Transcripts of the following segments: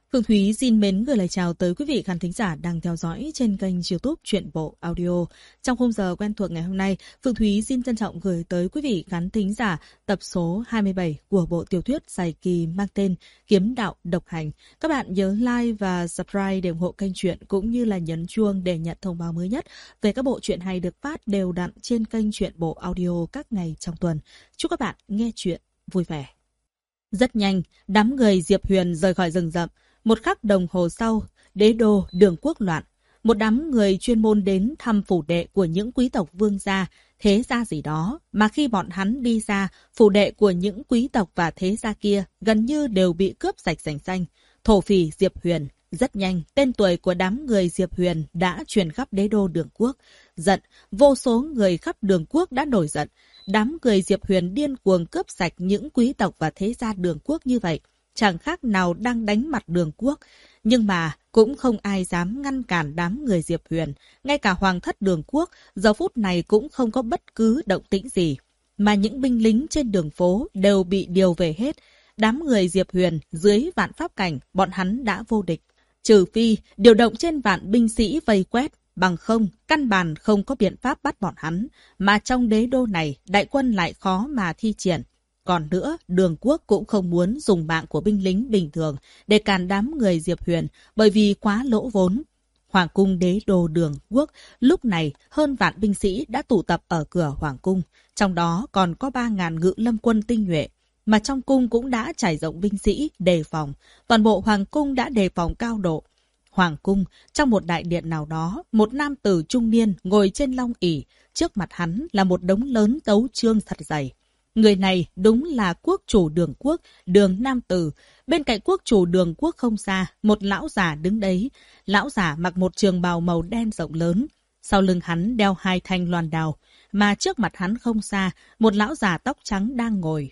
Phương Thúy xin mến gửi lời chào tới quý vị khán thính giả đang theo dõi trên kênh YouTube Truyện Bộ Audio. Trong khung giờ quen thuộc ngày hôm nay, Phương Thúy xin trân trọng gửi tới quý vị khán thính giả tập số 27 của bộ tiểu thuyết dài kỳ mang tên Kiếm Đạo Độc Hành. Các bạn nhớ like và subscribe để ủng hộ kênh truyện cũng như là nhấn chuông để nhận thông báo mới nhất về các bộ truyện hay được phát đều đặn trên kênh Truyện Bộ Audio các ngày trong tuần. Chúc các bạn nghe truyện vui vẻ. Rất nhanh, đám người Diệp Huyền rời khỏi rừng rậm. Một khắc đồng hồ sau, đế đô Đường Quốc loạn. Một đám người chuyên môn đến thăm phủ đệ của những quý tộc vương gia, thế gia gì đó. Mà khi bọn hắn đi ra, phủ đệ của những quý tộc và thế gia kia gần như đều bị cướp sạch sành xanh. Thổ phỉ Diệp Huyền. Rất nhanh, tên tuổi của đám người Diệp Huyền đã truyền khắp đế đô Đường Quốc. Giận, vô số người khắp Đường Quốc đã nổi giận. Đám người Diệp Huyền điên cuồng cướp sạch những quý tộc và thế gia Đường Quốc như vậy. Chẳng khác nào đang đánh mặt Đường Quốc. Nhưng mà cũng không ai dám ngăn cản đám người Diệp Huyền. Ngay cả hoàng thất Đường Quốc giờ phút này cũng không có bất cứ động tĩnh gì. Mà những binh lính trên đường phố đều bị điều về hết. Đám người Diệp Huyền dưới vạn pháp cảnh, bọn hắn đã vô địch. Trừ phi điều động trên vạn binh sĩ vây quét. Bằng không, căn bản không có biện pháp bắt bọn hắn. Mà trong đế đô này, đại quân lại khó mà thi triển. Còn nữa, Đường Quốc cũng không muốn dùng mạng của binh lính bình thường để cản đám người Diệp Huyền bởi vì quá lỗ vốn. Hoàng cung đế đô Đường Quốc lúc này hơn vạn binh sĩ đã tụ tập ở cửa Hoàng cung. Trong đó còn có 3.000 ngự lâm quân tinh nhuệ. Mà trong cung cũng đã trải rộng binh sĩ đề phòng. Toàn bộ Hoàng cung đã đề phòng cao độ. Hoàng cung, trong một đại điện nào đó, một nam tử trung niên ngồi trên long ỷ. Trước mặt hắn là một đống lớn tấu chương thật dày. Người này đúng là quốc chủ Đường Quốc, Đường Nam Tử. Bên cạnh quốc chủ Đường Quốc không xa, một lão già đứng đấy. Lão già mặc một trường bào màu đen rộng lớn. Sau lưng hắn đeo 2 thanh loan đao. Mà trước mặt hắn không xa, một lão già tóc trắng đang ngồi.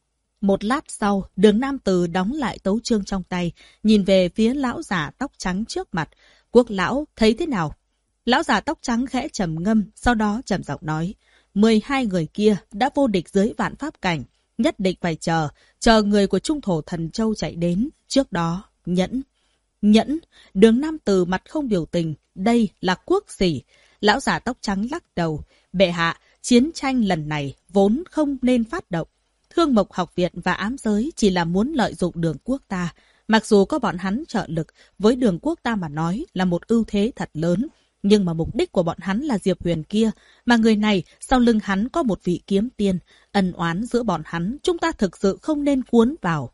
Một lát sau, Đường Nam Tử đóng lại tấu chương trong tay, nhìn về phía lão già tóc trắng trước mặt. Quốc lão thấy thế nào? Lão già tóc trắng khẽ trầm ngâm, sau đó trầm giọng nói. 12 người kia đã vô địch dưới vạn pháp cảnh. Nhất định phải chờ người của Trung Thổ Thần Châu chạy đến. Trước đó, nhẫn. Đường Nam Tử mặt không biểu tình. Đây là quốc sĩ. Lão già tóc trắng lắc đầu. Bệ hạ, chiến tranh lần này vốn không nên phát động. Thương Mộc Học viện và ám giới chỉ là muốn lợi dụng Đường Quốc ta. Mặc dù có bọn hắn trợ lực, với Đường Quốc ta mà nói là một ưu thế thật lớn. Nhưng mà mục đích của bọn hắn là Diệp Huyền kia. Mà người này, sau lưng hắn có một vị kiếm tiên. Ân oán giữa bọn hắn, chúng ta thực sự không nên cuốn vào.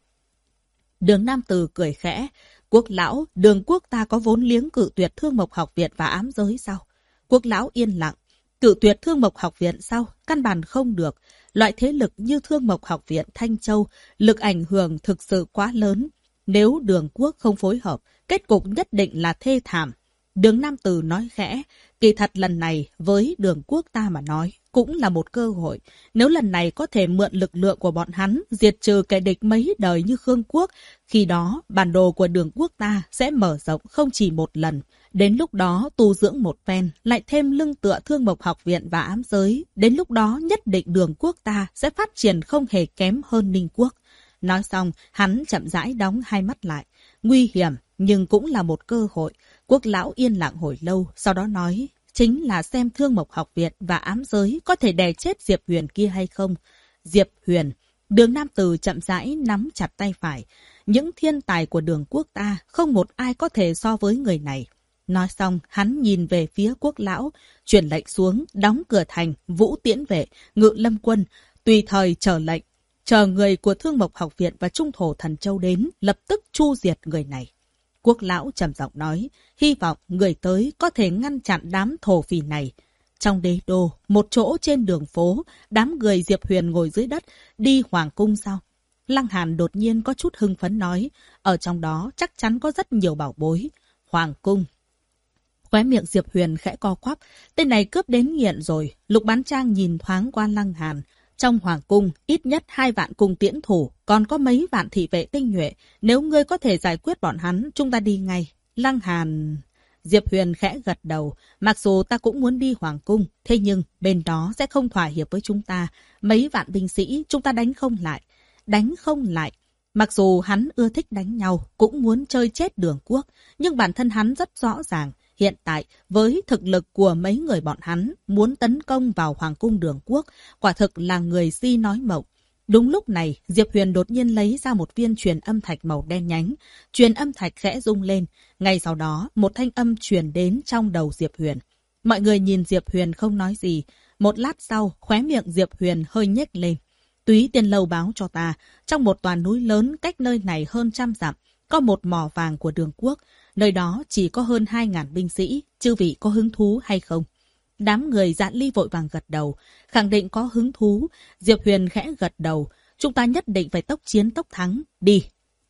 Đường Nam Tử cười khẽ. Quốc lão, Đường Quốc ta có vốn liếng cự tuyệt Thương Mộc Học viện và ám giới sao? Quốc lão yên lặng. Cự tuyệt Thương Mộc Học viện sao? Căn bản không được. Loại thế lực như Thương Mộc Học viện Thanh Châu, lực ảnh hưởng thực sự quá lớn. Nếu Đường Quốc không phối hợp, kết cục nhất định là thê thảm. Đường Nam Tử nói khẽ, kỳ thật lần này với Đường Quốc ta mà nói cũng là một cơ hội. Nếu lần này có thể mượn lực lượng của bọn hắn diệt trừ kẻ địch mấy đời như Khương Quốc, khi đó bản đồ của Đường Quốc ta sẽ mở rộng không chỉ một lần. Đến lúc đó tu dưỡng một phen, lại thêm lưng tựa Thương Mộc Học viện và ám giới. Đến lúc đó nhất định Đường Quốc ta sẽ phát triển không hề kém hơn Ninh Quốc. Nói xong, hắn chậm rãi đóng hai mắt lại. Nguy hiểm, nhưng cũng là một cơ hội. Quốc lão yên lặng hồi lâu, sau đó nói, chính là xem Thương Mộc Học viện và ám giới có thể đè chết Diệp Huyền kia hay không. Diệp Huyền, Đường Nam Tử chậm rãi nắm chặt tay phải. Những thiên tài của Đường Quốc ta, không một ai có thể so với người này. Nói xong, hắn nhìn về phía quốc lão, truyền lệnh xuống, đóng cửa thành, vũ tiễn vệ, ngự lâm quân, tùy thời chờ lệnh. Chờ người của Thương Mộc Học viện và Trung Thổ Thần Châu đến, lập tức tru diệt người này. Quốc lão trầm giọng nói, hy vọng người tới có thể ngăn chặn đám thổ phỉ này. Trong đế đô, một chỗ trên đường phố, đám người Diệp Huyền ngồi dưới đất, đi hoàng cung sao? Lăng Hàn đột nhiên có chút hưng phấn nói, ở trong đó chắc chắn có rất nhiều bảo bối. Hoàng cung. Khóe miệng Diệp Huyền khẽ co quắp, tên này cướp đến nghiện rồi. Lục Bán Trang nhìn thoáng qua Lăng Hàn. Trong hoàng cung, ít nhất 2 vạn cung tiễn thủ, còn có mấy vạn thị vệ tinh nhuệ. Nếu ngươi có thể giải quyết bọn hắn, chúng ta đi ngay. Lăng Hàn... Diệp Huyền khẽ gật đầu. Mặc dù ta cũng muốn đi hoàng cung, thế nhưng bên đó sẽ không thỏa hiệp với chúng ta. Mấy vạn binh sĩ chúng ta đánh không lại. Đánh không lại. Mặc dù hắn ưa thích đánh nhau, cũng muốn chơi chết Đường Quốc, nhưng bản thân hắn rất rõ ràng, hiện tại với thực lực của mấy người bọn hắn muốn tấn công vào Hoàng cung Đường Quốc, quả thực là người si nói mộng. Đúng lúc này, Diệp Huyền đột nhiên lấy ra một viên truyền âm thạch màu đen nhánh. Truyền âm thạch khẽ rung lên. Ngay sau đó, một thanh âm truyền đến trong đầu Diệp Huyền. Mọi người nhìn Diệp Huyền không nói gì. Một lát sau, khóe miệng Diệp Huyền hơi nhếch lên. Túy Tiên Lâu báo cho ta, trong một tòa núi lớn cách nơi này hơn 100 dặm, có một mỏ vàng của Đường Quốc. Nơi đó chỉ có hơn 2.000 binh sĩ, chư vị có hứng thú hay không? Đám người Dạ Ly vội vàng gật đầu, khẳng định có hứng thú. Diệp Huyền khẽ gật đầu, chúng ta nhất định phải tốc chiến tốc thắng, đi.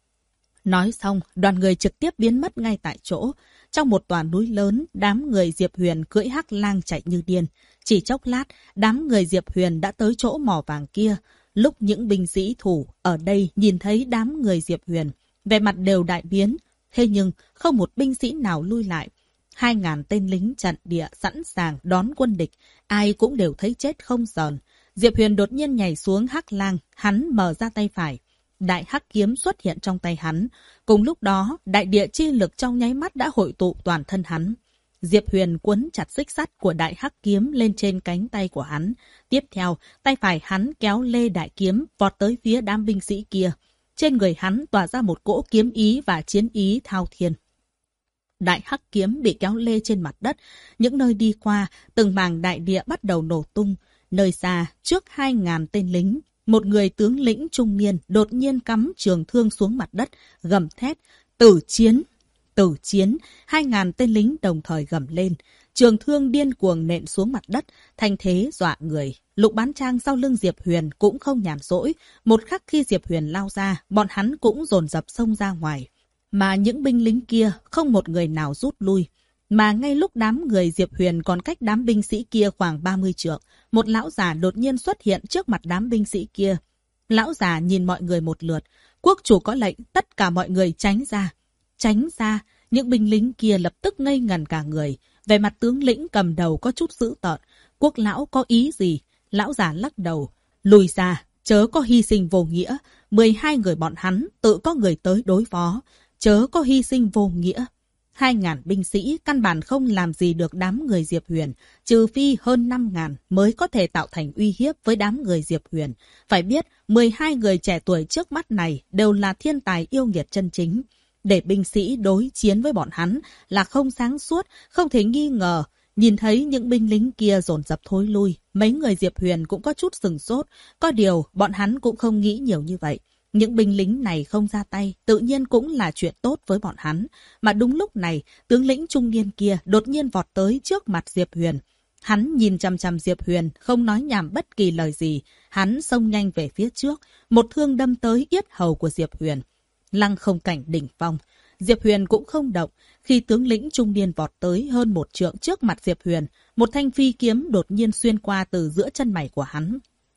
Nói xong, đoàn người trực tiếp biến mất ngay tại chỗ. Trong một tòa núi lớn, đám người Diệp Huyền cưỡi hắc lang chạy như điên. Chỉ chốc lát, đám người Diệp Huyền đã tới chỗ mỏ vàng kia. Lúc những binh sĩ thủ ở đây nhìn thấy đám người Diệp Huyền, vẻ mặt đều đại biến. Thế nhưng, không một binh sĩ nào lui lại. 2.000 tên lính trận địa sẵn sàng đón quân địch, ai cũng đều thấy chết không sờn. Diệp Huyền đột nhiên nhảy xuống hắc lang, hắn mở ra tay phải. Đại hắc kiếm xuất hiện trong tay hắn. Cùng lúc đó, đại địa chi lực trong nháy mắt đã hội tụ toàn thân hắn. Diệp Huyền quấn chặt xích sắt của đại hắc kiếm lên trên cánh tay của hắn. Tiếp theo, tay phải hắn kéo lê đại kiếm vọt tới phía đám binh sĩ kia. Trên người hắn tỏa ra một cỗ kiếm ý và chiến ý thao thiên. Đại hắc kiếm bị kéo lê trên mặt đất. Những nơi đi qua, từng mảng đại địa bắt đầu nổ tung. Nơi xa, trước 2.000 tên lính, một người tướng lĩnh trung niên đột nhiên cắm trường thương xuống mặt đất, gầm thét, tử chiến, tử chiến. 2.000 tên lính đồng thời gầm lên. Trường thương điên cuồng nện xuống mặt đất, thanh thế dọa người. Lục Bán Trang sau lưng Diệp Huyền cũng không nhàn rỗi. Một khắc khi Diệp Huyền lao ra, bọn hắn cũng dồn dập xông ra ngoài. Mà những binh lính kia không một người nào rút lui. Mà ngay lúc đám người Diệp Huyền còn cách đám binh sĩ kia khoảng 30 trượng, một lão già đột nhiên xuất hiện trước mặt đám binh sĩ kia. Lão già nhìn mọi người một lượt. Quốc chủ có lệnh, tất cả mọi người tránh ra. Tránh ra, những binh lính kia lập tức ngây ngần cả người. Về mặt tướng lĩnh cầm đầu có chút dữ tợn. Quốc lão có ý gì? Lão già lắc đầu. Lùi ra, chớ có hy sinh vô nghĩa. 12 người bọn hắn tự có người tới đối phó. Chớ có hy sinh vô nghĩa. 2.000 binh sĩ căn bản không làm gì được đám người Diệp Huyền, trừ phi hơn 5.000 mới có thể tạo thành uy hiếp với đám người Diệp Huyền. Phải biết, 12 người trẻ tuổi trước mắt này đều là thiên tài yêu nghiệt chân chính. Để binh sĩ đối chiến với bọn hắn là không sáng suốt, không thể nghi ngờ. Nhìn thấy những binh lính kia dồn dập thối lui, mấy người Diệp Huyền cũng có chút sừng sốt. Có điều, bọn hắn cũng không nghĩ nhiều như vậy. Những binh lính này không ra tay, tự nhiên cũng là chuyện tốt với bọn hắn. Mà đúng lúc này, tướng lĩnh trung niên kia đột nhiên vọt tới trước mặt Diệp Huyền. Hắn nhìn chằm chằm Diệp Huyền, không nói nhảm bất kỳ lời gì. Hắn xông nhanh về phía trước, một thương đâm tới yết hầu của Diệp Huyền. Lăng không cảnh đỉnh phong. Diệp Huyền cũng không động. Khi tướng lĩnh trung niên vọt tới hơn 1 trượng trước mặt Diệp Huyền, một thanh phi kiếm đột nhiên xuyên qua từ giữa chân mày của hắn.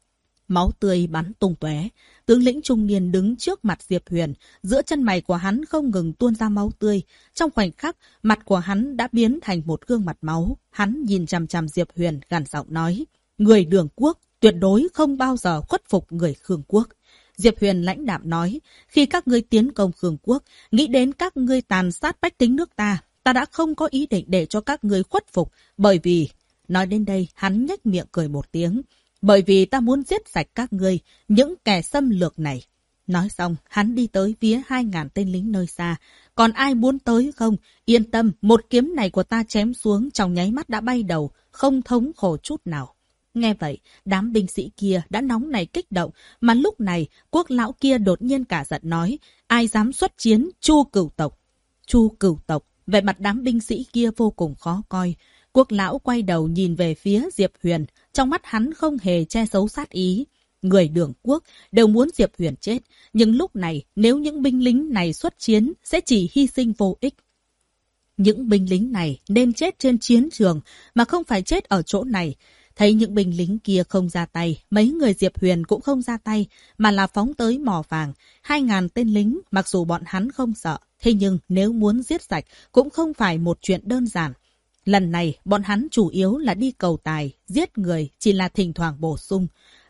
Máu tươi bắn tung tóe. Tướng lĩnh trung niên đứng trước mặt Diệp Huyền, giữa chân mày của hắn không ngừng tuôn ra máu tươi. Trong khoảnh khắc, mặt của hắn đã biến thành một gương mặt máu. Hắn nhìn chằm chằm Diệp Huyền, gằn giọng nói: người Đường Quốc tuyệt đối không bao giờ khuất phục người Khương Quốc. Diệp Huyền lãnh đạm nói: khi các ngươi tiến công Khương Quốc, nghĩ đến các ngươi tàn sát bách tính nước ta, ta đã không có ý định để cho các ngươi khuất phục, bởi vì... Nói đến đây, hắn nhếch miệng cười một tiếng. Bởi vì ta muốn giết sạch các ngươi, những kẻ xâm lược này. Nói xong, hắn đi tới phía 2.000 tên lính nơi xa. Còn ai muốn tới không? Yên tâm, một kiếm này của ta chém xuống trong nháy mắt đã bay đầu, không thống khổ chút nào. Nghe vậy, đám binh sĩ kia đã nóng này kích động, mà lúc này, quốc lão kia đột nhiên cả giận nói: ai dám xuất chiến, Chu Cửu tộc. Chu Cửu tộc, vẻ mặt đám binh sĩ kia vô cùng khó coi. Quốc lão quay đầu nhìn về phía Diệp Huyền, trong mắt hắn không hề che giấu sát ý. Người Đường Quốc đều muốn Diệp Huyền chết, nhưng lúc này nếu những binh lính này xuất chiến sẽ chỉ hy sinh vô ích. Những binh lính này nên chết trên chiến trường mà không phải chết ở chỗ này. Thấy những binh lính kia không ra tay, mấy người Diệp Huyền cũng không ra tay, mà là phóng tới mỏ vàng. 2.000 tên lính, mặc dù bọn hắn không sợ, thế nhưng nếu muốn giết sạch cũng không phải một chuyện đơn giản. Lần này, bọn hắn chủ yếu là đi cầu tài, giết người chỉ là thỉnh thoảng bổ sung.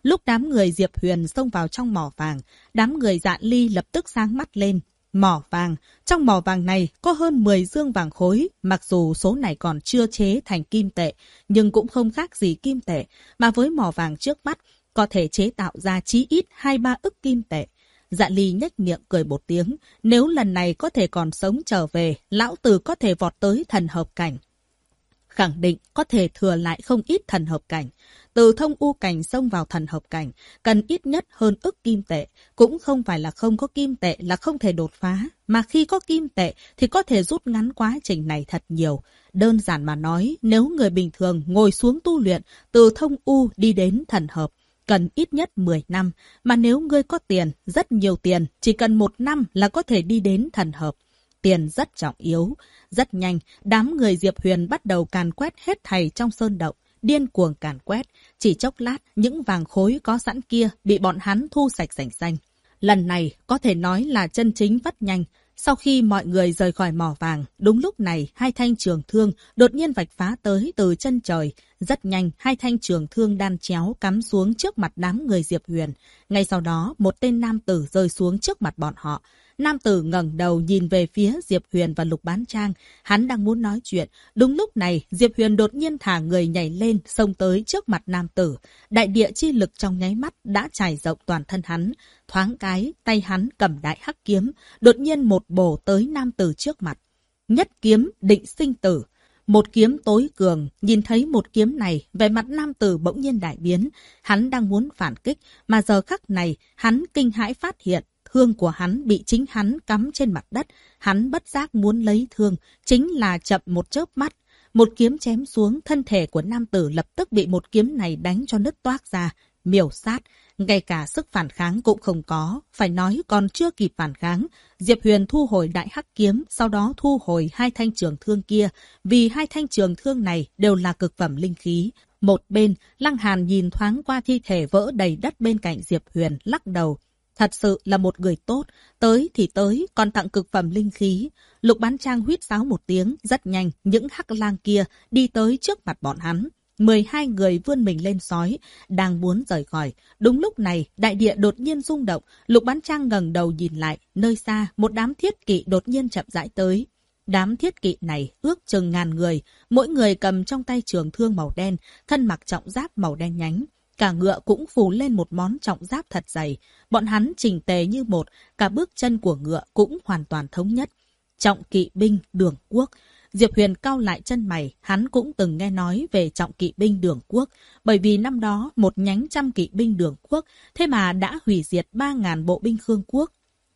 Lúc đám người Diệp Huyền xông vào trong mỏ vàng, đám người Dạ Ly lập tức sáng mắt lên. Mỏ vàng, trong mỏ vàng này có hơn 10 dương vàng khối, mặc dù số này còn chưa chế thành kim tệ, nhưng cũng không khác gì kim tệ, mà với mỏ vàng trước mắt, có thể chế tạo ra chí ít 2-3 ức kim tệ. Dạ Ly nhếch miệng cười một tiếng, nếu lần này có thể còn sống trở về, lão tử có thể vọt tới thần hợp cảnh. Khẳng định có thể thừa lại không ít thần hợp cảnh. Từ thông u cảnh xông vào thần hợp cảnh, cần ít nhất hơn ức kim tệ. Cũng không phải là không có kim tệ là không thể đột phá, mà khi có kim tệ thì có thể rút ngắn quá trình này thật nhiều. Đơn giản mà nói, nếu người bình thường ngồi xuống tu luyện, từ thông u đi đến thần hợp, cần ít nhất 10 năm, mà nếu ngươi có tiền, rất nhiều tiền, chỉ cần 1 năm là có thể đi đến thần hợp. Tiền rất trọng yếu. Rất nhanh, đám người Diệp Huyền bắt đầu càn quét hết thảy trong sơn động, điên cuồng càn quét. Chỉ chốc lát, những vàng khối có sẵn kia bị bọn hắn thu sạch sành xanh. Lần này có thể nói là chân chính vắt nhanh. Sau khi mọi người rời khỏi mỏ vàng, đúng lúc này 2 thanh trường thương đột nhiên vạch phá tới từ chân trời. Rất nhanh, 2 thanh trường thương đan chéo cắm xuống trước mặt đám người Diệp Huyền. Ngay sau đó, một tên nam tử rơi xuống trước mặt bọn họ. Nam tử ngẩng đầu nhìn về phía Diệp Huyền và Lục Bán Trang. Hắn đang muốn nói chuyện. Đúng lúc này, Diệp Huyền đột nhiên thả người nhảy lên, xông tới trước mặt nam tử. Đại địa chi lực trong nháy mắt đã trải rộng toàn thân hắn. Thoáng cái, tay hắn cầm đại hắc kiếm, đột nhiên một bổ tới nam tử trước mặt. Nhất kiếm định sinh tử. Một kiếm tối cường, nhìn thấy một kiếm này, vẻ mặt nam tử bỗng nhiên đại biến. Hắn đang muốn phản kích, mà giờ khắc này, hắn kinh hãi phát hiện. Thương của hắn bị chính hắn cắm trên mặt đất. Hắn bất giác muốn lấy thương, chính là chậm một chớp mắt. Một kiếm chém xuống, thân thể của nam tử lập tức bị một kiếm này đánh cho nứt toác ra. Miểu sát, ngay cả sức phản kháng cũng không có. Phải nói còn chưa kịp phản kháng. Diệp Huyền thu hồi đại hắc kiếm, sau đó thu hồi 2 thanh trường thương kia. Vì 2 thanh trường thương này đều là cực phẩm linh khí. Một bên, Lăng Hàn nhìn thoáng qua thi thể vỡ đầy đất bên cạnh Diệp Huyền, lắc đầu. Thật sự là một người tốt, tới thì tới, còn tặng cực phẩm linh khí. Lục Bán Trang huýt sáo một tiếng, rất nhanh, những hắc lang kia đi tới trước mặt bọn hắn. 12 người vươn mình lên sói, đang muốn rời khỏi. Đúng lúc này, đại địa đột nhiên rung động, Lục Bán Trang ngẩng đầu nhìn lại, nơi xa, một đám thiết kỵ đột nhiên chậm rãi tới. Đám thiết kỵ này ước chừng 1000 người, mỗi người cầm trong tay trường thương màu đen, thân mặc trọng giáp màu đen nhánh. Cả ngựa cũng phủ lên một món trọng giáp thật dày. Bọn hắn chỉnh tề như một, cả bước chân của ngựa cũng hoàn toàn thống nhất. Trọng kỵ binh Đường Quốc. Diệp Huyền cau lại chân mày, hắn cũng từng nghe nói về trọng kỵ binh Đường Quốc. Bởi vì năm đó, một nhánh trăm kỵ binh Đường Quốc, thế mà đã hủy diệt 3000 bộ binh Khương Quốc.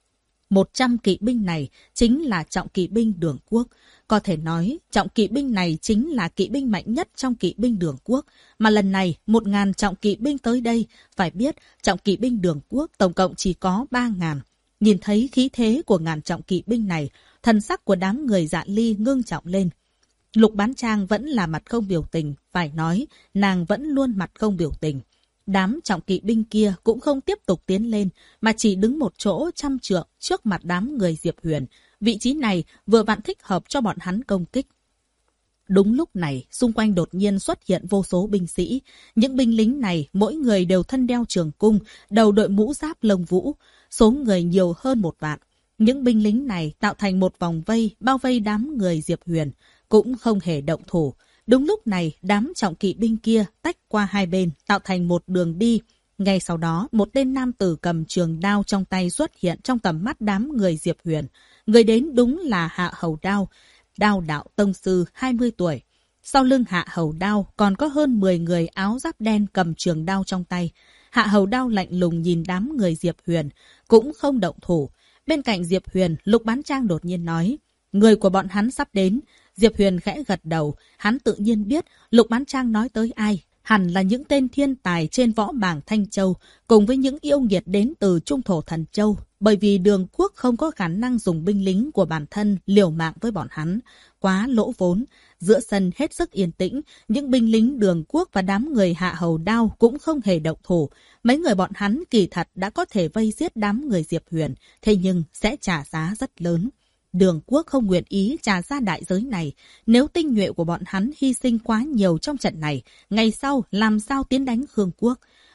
100 kỵ binh này chính là trọng kỵ binh Đường Quốc. Có thể nói, trọng kỵ binh này chính là kỵ binh mạnh nhất trong kỵ binh Đường Quốc. Mà lần này, 1000 trọng kỵ binh tới đây, phải biết trọng kỵ binh Đường Quốc tổng cộng chỉ có 3000. Nhìn thấy khí thế của 1000 trọng kỵ binh này, thần sắc của đám người Dạ Ly ngưng trọng lên. Lục Bán Trang vẫn là mặt không biểu tình, phải nói, nàng vẫn luôn mặt không biểu tình. Đám trọng kỵ binh kia cũng không tiếp tục tiến lên, mà chỉ đứng một chỗ trăm trượng trước mặt đám người Diệp Huyền. Vị trí này vừa vặn thích hợp cho bọn hắn công kích. Đúng lúc này, xung quanh đột nhiên xuất hiện vô số binh sĩ. Những binh lính này, mỗi người đều thân đeo trường cung, đầu đội mũ giáp lông vũ. Số người nhiều hơn 1 vạn. Những binh lính này tạo thành một vòng vây, bao vây đám người Diệp Huyền, cũng không hề động thủ. Đúng lúc này, đám trọng kỵ binh kia tách qua hai bên, tạo thành một đường đi. Ngay sau đó, một tên nam tử cầm trường đao trong tay xuất hiện trong tầm mắt đám người Diệp Huyền. Người đến đúng là Hạ Hầu Đao, Đao đạo tông sư 20 tuổi. Sau lưng Hạ Hầu Đao còn có hơn 10 người áo giáp đen cầm trường đao trong tay. Hạ Hầu Đao lạnh lùng nhìn đám người Diệp Huyền, cũng không động thủ. Bên cạnh Diệp Huyền, Lục Bán Trang đột nhiên nói, người của bọn hắn sắp đến. Diệp Huyền khẽ gật đầu, hắn tự nhiên biết Lục Bán Trang nói tới ai. Hẳn là những tên thiên tài trên võ bảng Thanh Châu, cùng với những yêu nghiệt đến từ Trung Thổ Thần Châu. Bởi vì Đường Quốc không có khả năng dùng binh lính của bản thân liều mạng với bọn hắn. Quá lỗ vốn. Giữa sân hết sức yên tĩnh, những binh lính Đường Quốc và đám người Hạ Hầu Đao cũng không hề động thủ. Mấy người bọn hắn kỳ thật đã có thể vây giết đám người Diệp Huyền, thế nhưng sẽ trả giá rất lớn. Đường Quốc không nguyện ý trả ra đại giới này. Nếu tinh nhuệ của bọn hắn hy sinh quá nhiều trong trận này, ngày sau làm sao tiến đánh Khương Quốc?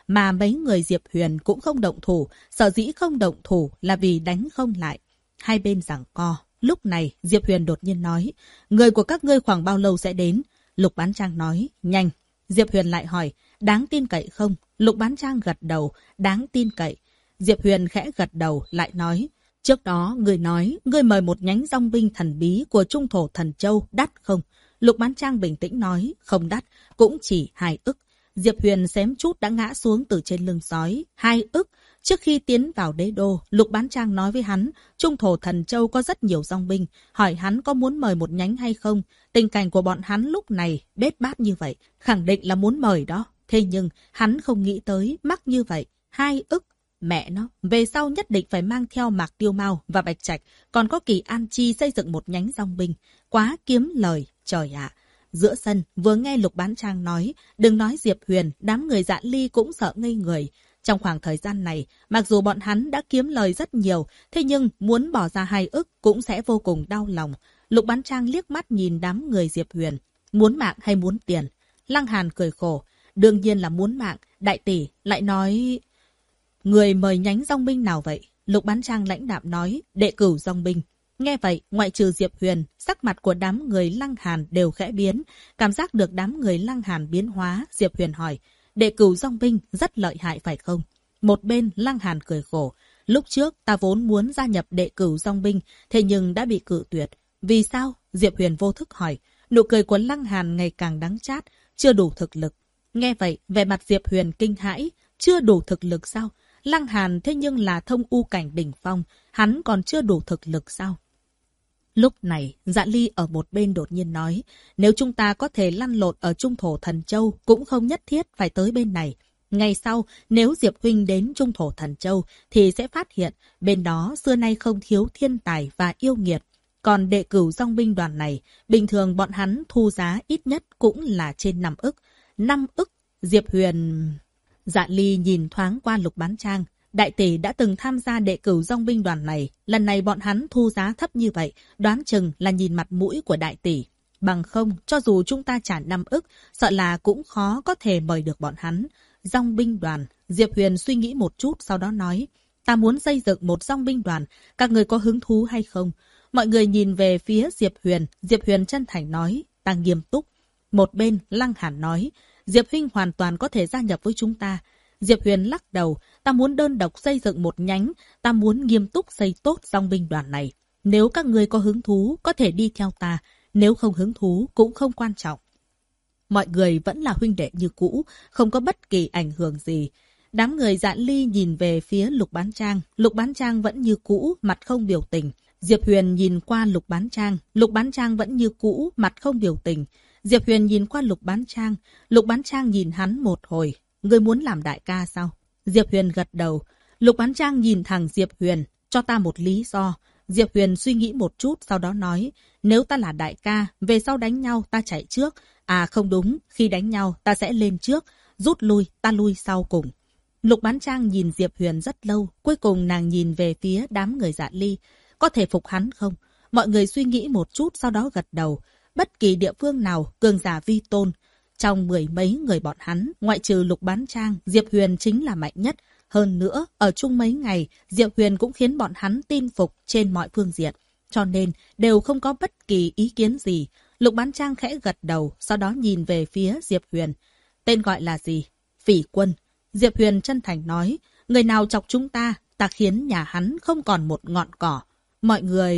mà mấy người Diệp Huyền cũng không động thủ, sở dĩ không động thủ là vì đánh không lại. Hai bên giằng co. Lúc này, Diệp Huyền đột nhiên nói, người của các ngươi khoảng bao lâu sẽ đến? Lục Bán Trang nói, nhanh. Diệp Huyền lại hỏi, đáng tin cậy không? Lục Bán Trang gật đầu, đáng tin cậy. Diệp Huyền khẽ gật đầu, lại nói, trước đó ngươi nói, ngươi mời một nhánh dòng binh thần bí của Trung Thổ Thần Châu, đắt không? Lục Bán Trang bình tĩnh nói, không đắt, cũng chỉ 2 ức. Diệp Huyền xém chút đã ngã xuống từ trên lưng sói. 2 ức. Trước khi tiến vào đế đô, Lục Bán Trang nói với hắn, Trung Thổ Thần Châu có rất nhiều dòng binh, hỏi hắn có muốn mời một nhánh hay không. Tình cảnh của bọn hắn lúc này bết bát như vậy, khẳng định là muốn mời đó. Thế nhưng, hắn không nghĩ tới mắc như vậy. 2 ức. Mẹ nó, về sau nhất định phải mang theo Mạc Tiêu Mao và Bạch Trạch, còn có Kỳ An Chi xây dựng một nhánh dòng binh. Quá kiếm lời, trời ạ. Giữa sân, vừa nghe Lục Bán Trang nói, đừng nói Diệp Huyền, đám người Dạ Ly cũng sợ ngây người. Trong khoảng thời gian này, mặc dù bọn hắn đã kiếm lời rất nhiều, thế nhưng muốn bỏ ra 2 ức cũng sẽ vô cùng đau lòng. Lục Bán Trang liếc mắt nhìn đám người Diệp Huyền. Muốn mạng hay muốn tiền? Lăng Hàn cười khổ. Đương nhiên là muốn mạng. Đại tỷ lại nói... Người mời nhánh dòng binh nào vậy? Lục Bán Trang lãnh đạm nói, đệ cửu dòng binh. Nghe vậy, ngoại trừ Diệp Huyền, sắc mặt của đám người Lăng Hàn đều khẽ biến. Cảm giác được đám người Lăng Hàn biến hóa, Diệp Huyền hỏi, đệ cửu dòng binh rất lợi hại phải không? Một bên Lăng Hàn cười khổ. Lúc trước ta vốn muốn gia nhập đệ cửu dòng binh, thế nhưng đã bị cự tuyệt. Vì sao? Diệp Huyền vô thức hỏi. Nụ cười của Lăng Hàn ngày càng đắng chát, chưa đủ thực lực. Nghe vậy, vẻ mặt Diệp Huyền kinh hãi, chưa đủ thực lực sao? Lăng Hàn thế nhưng là thông u cảnh đỉnh phong, hắn còn chưa đủ thực lực sao? Lúc này, Dạ Ly ở một bên đột nhiên nói, nếu chúng ta có thể lăn lộn ở Trung Thổ Thần Châu, cũng không nhất thiết phải tới bên này. Ngày sau, nếu Diệp Huynh đến Trung Thổ Thần Châu, thì sẽ phát hiện bên đó xưa nay không thiếu thiên tài và yêu nghiệt. Còn đệ cửu dòng binh đoàn này, bình thường bọn hắn thu giá ít nhất cũng là trên 5 ức. 5 ức, Diệp Huyền... Dạ Ly nhìn thoáng qua Lục Bán Trang. Đại tỷ đã từng tham gia đệ cửu dòng binh đoàn này. Lần này bọn hắn thu giá thấp như vậy, đoán chừng là nhìn mặt mũi của đại tỷ. Bằng không, cho dù chúng ta trả 5 ức, sợ là cũng khó có thể mời được bọn hắn. Dòng binh đoàn, Diệp Huyền suy nghĩ một chút sau đó nói, ta muốn xây dựng một dòng binh đoàn, các người có hứng thú hay không? Mọi người nhìn về phía Diệp Huyền chân thành nói, ta nghiêm túc. Một bên, Lăng Hàn nói, Diệp Huynh hoàn toàn có thể gia nhập với chúng ta. Diệp Huyền lắc đầu, ta muốn đơn độc xây dựng một nhánh, ta muốn nghiêm túc xây tốt dòng binh đoàn này. Nếu các người có hứng thú, có thể đi theo ta, nếu không hứng thú cũng không quan trọng. Mọi người vẫn là huynh đệ như cũ, không có bất kỳ ảnh hưởng gì. Đám người Dạ Ly nhìn về phía Lục Bán Trang vẫn như cũ, mặt không biểu tình. Diệp Huyền nhìn qua Lục Bán Trang vẫn như cũ, mặt không biểu tình. Diệp Huyền nhìn qua Lục Bán Trang nhìn hắn một hồi. Ngươi muốn làm đại ca sao? Diệp Huyền gật đầu. Lục Bán Trang nhìn thẳng Diệp Huyền, cho ta một lý do. Diệp Huyền suy nghĩ một chút, sau đó nói, nếu ta là đại ca, về sau đánh nhau ta chạy trước. À không đúng, khi đánh nhau ta sẽ lên trước, rút lui, ta lui sau cùng. Lục Bán Trang nhìn Diệp Huyền rất lâu, cuối cùng nàng nhìn về phía đám người Dạ Ly. Có thể phục hắn không? Mọi người suy nghĩ một chút, sau đó gật đầu. Bất kỳ địa phương nào, cường giả vi tôn. Trong 10 mấy người bọn hắn, ngoại trừ Lục Bán Trang, Diệp Huyền chính là mạnh nhất. Hơn nữa, ở chung mấy ngày, Diệp Huyền cũng khiến bọn hắn tin phục trên mọi phương diện. Cho nên, đều không có bất kỳ ý kiến gì. Lục Bán Trang khẽ gật đầu, sau đó nhìn về phía Diệp Huyền. Tên gọi là gì? Phỉ Quân. Diệp Huyền chân thành nói, người nào chọc chúng ta, ta khiến nhà hắn không còn một ngọn cỏ. Mọi người...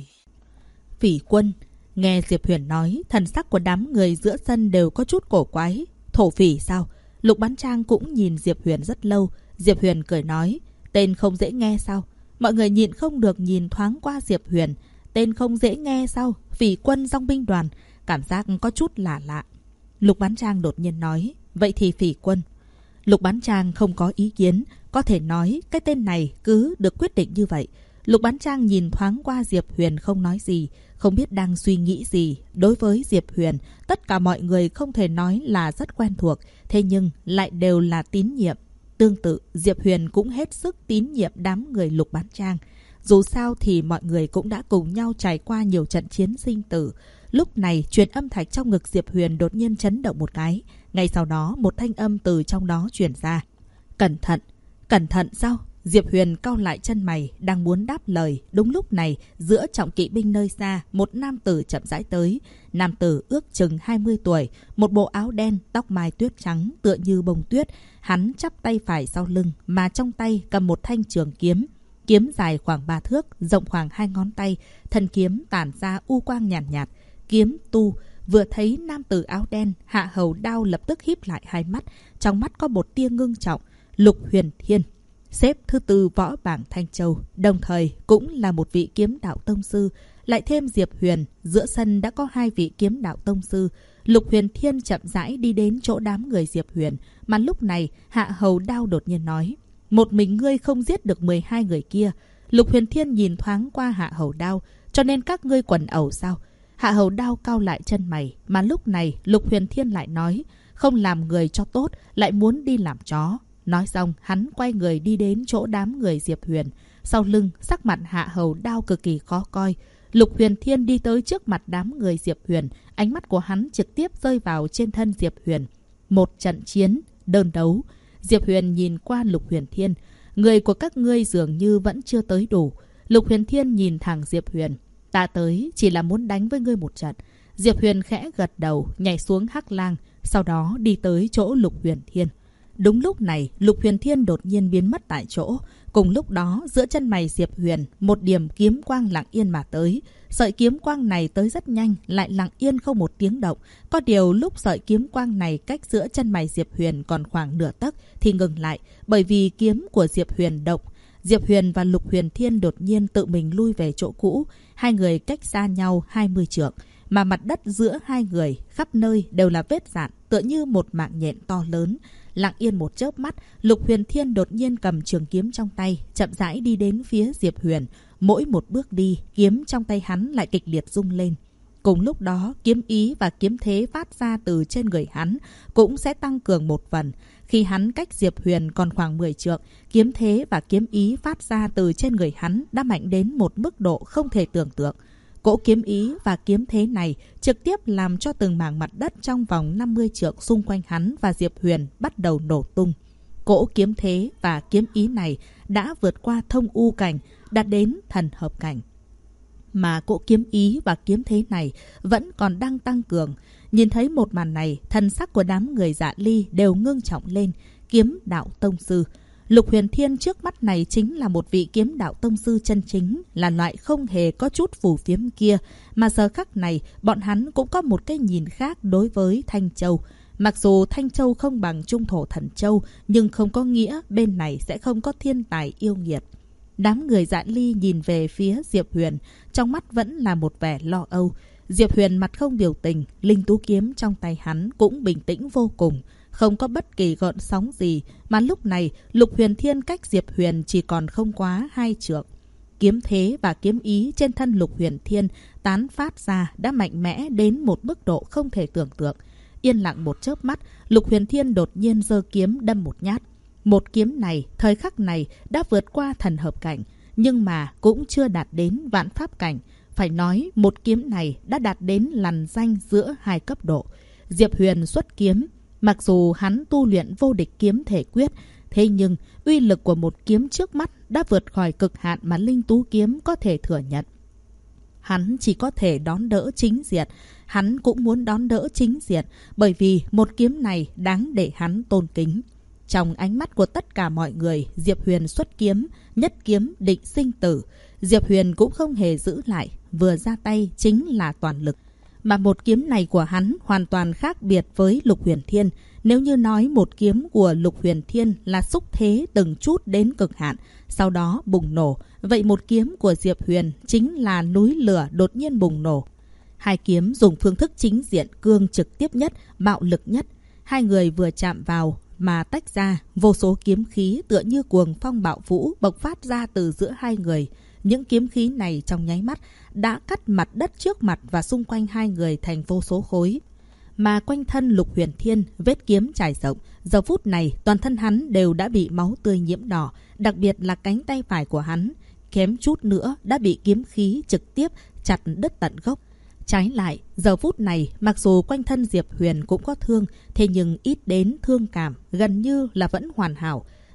Phỉ Quân. Nghe Diệp Huyền nói, thần sắc của đám người giữa sân đều có chút cổ quái. Thổ phỉ sao? Lục Bán Trang cũng nhìn Diệp Huyền rất lâu. Diệp Huyền cười nói, tên không dễ nghe sao? Mọi người nhịn không được nhìn thoáng qua Diệp Huyền. Tên không dễ nghe sao? Phỉ Quân dòng binh đoàn. Cảm giác có chút lạ lạ. Lục Bán Trang đột nhiên nói, vậy thì Phỉ Quân. Lục Bán Trang không có ý kiến. Có thể nói cái tên này cứ được quyết định như vậy. Lục Bán Trang nhìn thoáng qua Diệp Huyền không nói gì, không biết đang suy nghĩ gì. Đối với Diệp Huyền, tất cả mọi người không thể nói là rất quen thuộc, thế nhưng lại đều là tín nhiệm. Tương tự, Diệp Huyền cũng hết sức tín nhiệm đám người Lục Bán Trang. Dù sao thì mọi người cũng đã cùng nhau trải qua nhiều trận chiến sinh tử. Lúc này, truyền âm thạch trong ngực Diệp Huyền đột nhiên chấn động một cái. Ngay sau đó, một thanh âm từ trong đó truyền ra. Cẩn thận sao? Diệp Huyền cau lại chân mày, đang muốn đáp lời. Đúng lúc này, giữa trọng kỵ binh nơi xa, một nam tử chậm rãi tới. Nam tử ước chừng 20 tuổi, một bộ áo đen, tóc mai tuyết trắng, tựa như bông tuyết. Hắn chắp tay phải sau lưng, mà trong tay cầm một thanh trường kiếm. Kiếm dài khoảng 3 thước, rộng khoảng 2 ngón tay. Thân kiếm tản ra u quang nhàn nhạt. Kiếm tu. Vừa thấy nam tử áo đen, Hạ Hầu Đao lập tức híp lại hai mắt. Trong mắt có một tia ngưng trọng. Lục Huyền Thiên, xếp thứ 4 võ bảng Thanh Châu, đồng thời cũng là một vị kiếm đạo tông sư. Lại thêm Diệp Huyền, giữa sân đã có 2 vị kiếm đạo tông sư. Lục Huyền Thiên chậm rãi đi đến chỗ đám người Diệp Huyền, mà lúc này Hạ Hầu Đao đột nhiên nói: một mình ngươi không giết được 12 người kia. Lục Huyền Thiên nhìn thoáng qua Hạ Hầu Đao: cho nên các ngươi quần ẩu sao? Hạ Hầu Đao cau lại chân mày, mà lúc này Lục Huyền Thiên lại nói: không làm người cho tốt, lại muốn đi làm chó. Nói xong, hắn quay người đi đến chỗ đám người Diệp Huyền. Sau lưng, sắc mặt Hạ Hầu Đao cực kỳ khó coi. Lục Huyền Thiên đi tới trước mặt đám người Diệp Huyền. Ánh mắt của hắn trực tiếp rơi vào trên thân Diệp Huyền. Một trận chiến, đơn đấu. Diệp Huyền nhìn qua Lục Huyền Thiên. Người của các ngươi dường như vẫn chưa tới đủ. Lục Huyền Thiên nhìn thẳng Diệp Huyền. Ta tới chỉ là muốn đánh với ngươi một trận. Diệp Huyền khẽ gật đầu, nhảy xuống hắc lang. Sau đó đi tới chỗ Lục Huyền Thiên. Đúng lúc này, Lục Huyền Thiên đột nhiên biến mất tại chỗ. Cùng lúc đó, giữa chân mày Diệp Huyền, một điểm kiếm quang lặng yên mà tới. Sợi kiếm quang này tới rất nhanh, lại lặng yên không một tiếng động. Có điều lúc sợi kiếm quang này cách giữa chân mày Diệp Huyền còn khoảng nửa tấc thì ngừng lại, bởi vì kiếm của Diệp Huyền động. Diệp Huyền và Lục Huyền Thiên đột nhiên tự mình lui về chỗ cũ. Hai người cách xa nhau 20 trượng. Mà mặt đất giữa hai người khắp nơi đều là vết rạn, tựa như một mạng nhện to lớn. Lặng yên một chớp mắt, Lục Huyền Thiên đột nhiên cầm trường kiếm trong tay, chậm rãi đi đến phía Diệp Huyền. Mỗi một bước đi, kiếm trong tay hắn lại kịch liệt rung lên. Cùng lúc đó, kiếm ý và kiếm thế phát ra từ trên người hắn cũng sẽ tăng cường một phần. Khi hắn cách Diệp Huyền còn khoảng 10 trượng, kiếm thế và kiếm ý phát ra từ trên người hắn đã mạnh đến một mức độ không thể tưởng tượng. Cỗ kiếm ý và kiếm thế này trực tiếp làm cho từng mảng mặt đất trong vòng 50 trượng xung quanh hắn và Diệp Huyền bắt đầu nổ tung. Cỗ kiếm thế và kiếm ý này đã vượt qua thông u cảnh, đạt đến thần hợp cảnh. Mà cỗ kiếm ý và kiếm thế này vẫn còn đang tăng cường. Nhìn thấy một màn này, thần sắc của đám người Dạ Ly đều ngưng trọng lên. Kiếm đạo tông sư. Lục Huyền Thiên trước mắt này chính là một vị kiếm đạo tông sư chân chính, là loại không hề có chút phù phiếm kia. Mà giờ khắc này, bọn hắn cũng có một cái nhìn khác đối với Thanh Châu. Mặc dù Thanh Châu không bằng Trung Thổ Thần Châu, nhưng không có nghĩa bên này sẽ không có thiên tài yêu nghiệt. Đám người Dạ Ly nhìn về phía Diệp Huyền, trong mắt vẫn là một vẻ lo âu. Diệp Huyền mặt không biểu tình, linh tú kiếm trong tay hắn cũng bình tĩnh vô cùng, không có bất kỳ gợn sóng gì. Mà lúc này, Lục Huyền Thiên cách Diệp Huyền chỉ còn không quá 2 trượng. Kiếm thế và kiếm ý trên thân Lục Huyền Thiên tán phát ra đã mạnh mẽ đến một mức độ không thể tưởng tượng. Yên lặng một chớp mắt, Lục Huyền Thiên đột nhiên giơ kiếm đâm một nhát. Một kiếm này, thời khắc này đã vượt qua thần hợp cảnh, nhưng mà cũng chưa đạt đến vạn pháp cảnh. Phải nói, một kiếm này đã đạt đến lằn ranh giữa hai cấp độ. Diệp Huyền xuất kiếm, mặc dù hắn tu luyện vô địch kiếm thể quyết, thế nhưng uy lực của một kiếm trước mắt đã vượt khỏi cực hạn mà linh tú kiếm có thể thừa nhận. Hắn chỉ có thể đón đỡ chính diệt. Hắn cũng muốn đón đỡ chính diệt, bởi vì một kiếm này đáng để hắn tôn kính. Trong ánh mắt của tất cả mọi người, Diệp Huyền xuất kiếm, nhất kiếm định sinh tử. Diệp Huyền cũng không hề giữ lại, vừa ra tay chính là toàn lực. Mà một kiếm này của hắn hoàn toàn khác biệt với Lục Huyền Thiên. Nếu như nói một kiếm của Lục Huyền Thiên là xúc thế từng chút đến cực hạn, sau đó bùng nổ, vậy một kiếm của Diệp Huyền chính là núi lửa đột nhiên bùng nổ. Hai kiếm dùng phương thức chính diện cương trực tiếp nhất, bạo lực nhất. Hai người vừa chạm vào mà tách ra, vô số kiếm khí tựa như cuồng phong bạo vũ bộc phát ra từ giữa hai người. Những kiếm khí này trong nháy mắt đã cắt mặt đất trước mặt và xung quanh hai người thành vô số khối. Mà quanh thân Lục Huyền Thiên, vết kiếm trải rộng. Giờ phút này, toàn thân hắn đều đã bị máu tươi nhiễm đỏ, đặc biệt là cánh tay phải của hắn. Kém chút nữa đã bị kiếm khí trực tiếp chặt đứt tận gốc. Trái lại, giờ phút này, mặc dù quanh thân Diệp Huyền cũng có thương, thế nhưng ít đến thương cảm, gần như là vẫn hoàn hảo.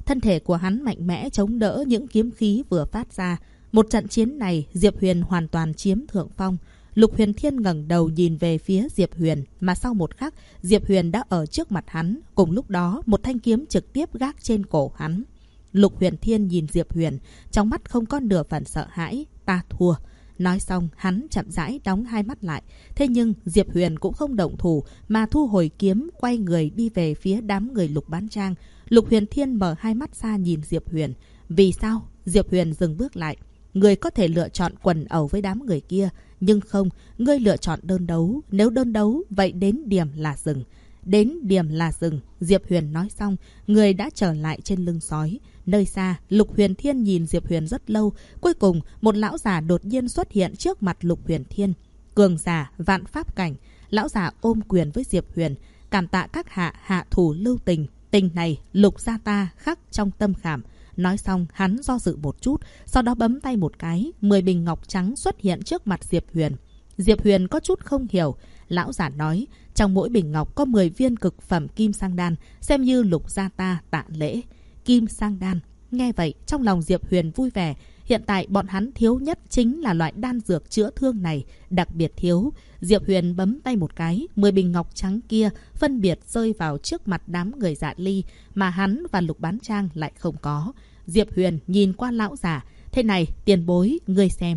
thân thể của hắn mạnh mẽ chống đỡ những kiếm khí vừa phát ra. Một trận chiến này, Diệp Huyền hoàn toàn chiếm thượng phong. Lục Huyền Thiên ngẩng đầu nhìn về phía Diệp Huyền, mà sau một khắc, Diệp Huyền đã ở trước mặt hắn. Cùng lúc đó, một thanh kiếm trực tiếp gác trên cổ hắn. Lục Huyền Thiên nhìn Diệp Huyền, trong mắt không có nửa phần sợ hãi. Ta thua. Nói xong, hắn chậm rãi đóng hai mắt lại. Thế nhưng, Diệp Huyền cũng không động thủ, mà thu hồi kiếm, quay người đi về phía đám người Lục Bán Trang. Lục Huyền Thiên mở hai mắt ra nhìn Diệp Huyền. Vì sao? Diệp Huyền dừng bước lại. Người có thể lựa chọn quần ẩu với đám người kia, nhưng không, ngươi lựa chọn đơn đấu. Nếu đơn đấu, vậy đến điểm là dừng. Đến điểm là dừng. Diệp Huyền nói xong, người đã trở lại trên lưng sói. Nơi xa, Lục Huyền Thiên nhìn Diệp Huyền rất lâu. Cuối cùng, một lão già đột nhiên xuất hiện trước mặt Lục Huyền Thiên. Cường giả, vạn pháp cảnh. Lão già ôm quyền với Diệp Huyền. Cảm tạ các hạ thủ lưu tình. Tình này, Lục gia ta khắc trong tâm khảm. Nói xong, hắn do dự một chút, sau đó bấm tay một cái, 10 bình ngọc trắng xuất hiện trước mặt Diệp Huyền. Diệp Huyền có chút không hiểu. Lão giả nói, trong mỗi bình ngọc có 10 viên cực phẩm kim sang đan, xem như Lục gia ta tạ lễ. Kim sang đan. Nghe vậy, trong lòng Diệp Huyền vui vẻ. Hiện tại bọn hắn thiếu nhất chính là loại đan dược chữa thương này, đặc biệt thiếu. Diệp Huyền bấm tay một cái, 10 bình ngọc trắng kia phân biệt rơi vào trước mặt đám người Dạ Ly, mà hắn và Lục Bán Trang lại không có. Diệp Huyền nhìn qua lão giả, thế này, tiền bối, ngươi xem.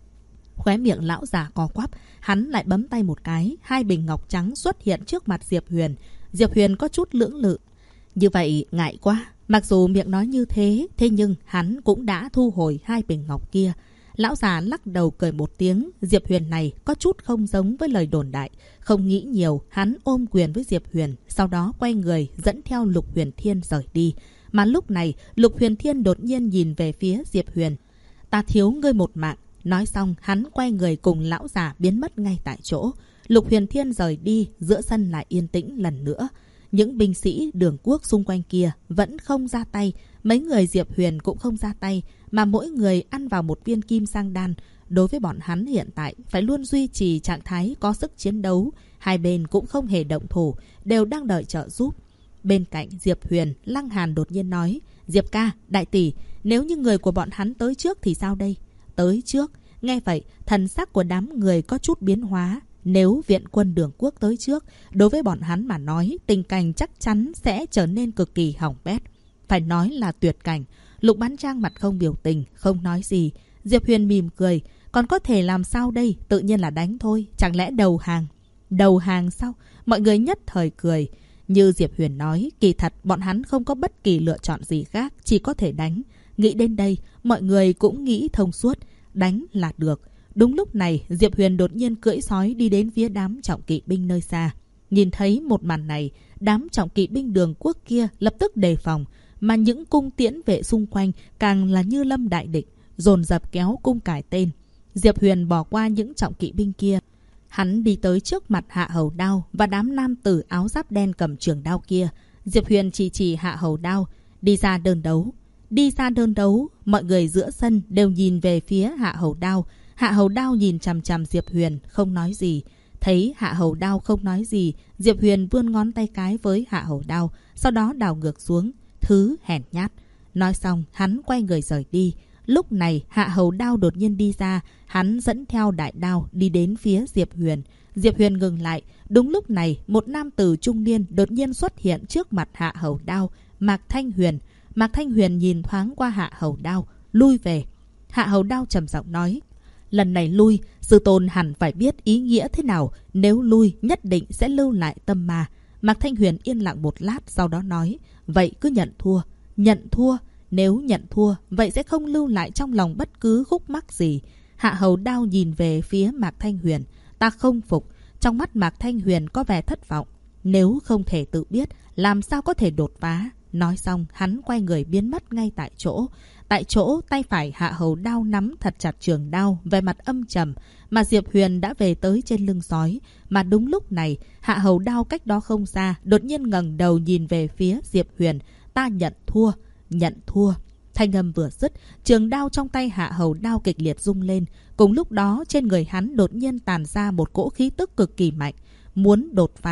Khóe miệng lão giả co quắp, hắn lại bấm tay một cái, 2 bình ngọc trắng xuất hiện trước mặt Diệp Huyền. Diệp Huyền có chút lưỡng lự. Như vậy ngại quá. Mặc dù miệng nói như thế, thế nhưng hắn cũng đã thu hồi 2 bình ngọc kia. Lão già lắc đầu cười một tiếng. Diệp Huyền này có chút không giống với lời đồn đại. Không nghĩ nhiều, hắn ôm quyền với Diệp Huyền, sau đó quay người dẫn theo Lục Huyền Thiên rời đi. Mà lúc này, Lục Huyền Thiên đột nhiên nhìn về phía Diệp Huyền. Ta thiếu ngươi một mạng. Nói xong, hắn quay người cùng lão già biến mất ngay tại chỗ. Lục Huyền Thiên rời đi, giữa sân lại yên tĩnh lần nữa. Những binh sĩ Đường Quốc xung quanh kia vẫn không ra tay. Mấy người Diệp Huyền cũng không ra tay, mà mỗi người ăn vào một viên kim sang đan. Đối với bọn hắn hiện tại, phải luôn duy trì trạng thái có sức chiến đấu. Hai bên cũng không hề động thủ, đều đang đợi trợ giúp. Bên cạnh Diệp Huyền, Lăng Hàn đột nhiên nói, Diệp ca, đại tỷ, nếu như người của bọn hắn tới trước thì sao đây? Tới trước. Nghe vậy, thần sắc của đám người có chút biến hóa. Nếu viện quân Đường Quốc tới trước, đối với bọn hắn mà nói, tình cảnh chắc chắn sẽ trở nên cực kỳ hỏng bét. Phải nói là tuyệt cảnh. Lục Bán Trang mặt không biểu tình, không nói gì. Diệp Huyền mỉm cười. Còn có thể làm sao đây? Tự nhiên là đánh thôi. Chẳng lẽ đầu hàng? Đầu hàng sao? Mọi người nhất thời cười. Như Diệp Huyền nói, kỳ thật bọn hắn không có bất kỳ lựa chọn gì khác, chỉ có thể đánh. Nghĩ đến đây, mọi người cũng nghĩ thông suốt. Đánh là được. Đúng lúc này, Diệp Huyền đột nhiên cưỡi sói đi đến phía đám trọng kỵ binh nơi xa. Nhìn thấy một màn này, đám trọng kỵ binh Đường Quốc kia lập tức đề phòng, mà những cung tiễn vệ xung quanh càng là như lâm đại địch, dồn dập kéo cung cải tên. Diệp Huyền bỏ qua những trọng kỵ binh kia. Hắn đi tới trước mặt Hạ Hầu Đao và đám nam tử áo giáp đen cầm trường đao kia. Diệp Huyền chỉ Hạ Hầu Đao, đi ra đơn đấu. Đi ra đơn đấu, mọi người giữa sân đều nhìn về phía Hạ Hầu Đao. Hạ Hầu Đao nhìn chằm chằm Diệp Huyền, không nói gì. Thấy Hạ Hầu Đao không nói gì, Diệp Huyền vươn ngón tay cái với Hạ Hầu Đao, sau đó đảo ngược xuống. Thứ hèn nhát. Nói xong, hắn quay người rời đi. Lúc này, Hạ Hầu Đao đột nhiên đi ra, hắn dẫn theo đại đao đi đến phía Diệp Huyền. Diệp Huyền ngừng lại. Đúng lúc này, một nam tử trung niên đột nhiên xuất hiện trước mặt Hạ Hầu Đao, Mạc Thanh Huyền. Mạc Thanh Huyền nhìn thoáng qua Hạ Hầu Đao, lui về. Hạ Hầu Đao trầm giọng nói, lần này lui, sư tôn hẳn phải biết ý nghĩa thế nào. Nếu lui, nhất định sẽ lưu lại tâm ma. Mạc Thanh Huyền yên lặng một lát, sau đó nói, vậy cứ nhận thua. Nhận thua? Nếu nhận thua, vậy sẽ không lưu lại trong lòng bất cứ khúc mắc gì. Hạ Hầu Đao nhìn về phía Mạc Thanh Huyền. Ta không phục. Trong mắt Mạc Thanh Huyền có vẻ thất vọng. Nếu không thể tự biết, làm sao có thể đột phá? Nói xong, hắn quay người biến mất ngay tại chỗ. Tại chỗ, tay phải Hạ Hầu Đao nắm thật chặt trường đao, về mặt âm trầm, mà Diệp Huyền đã về tới trên lưng sói. Mà đúng lúc này, Hạ Hầu Đao cách đó không xa, đột nhiên ngẩng đầu nhìn về phía Diệp Huyền. Ta nhận thua. Nhận thua. Thanh âm vừa dứt, trường đao trong tay Hạ Hầu Đao kịch liệt rung lên. Cùng lúc đó, trên người hắn đột nhiên tàn ra một cỗ khí tức cực kỳ mạnh. Muốn đột phá,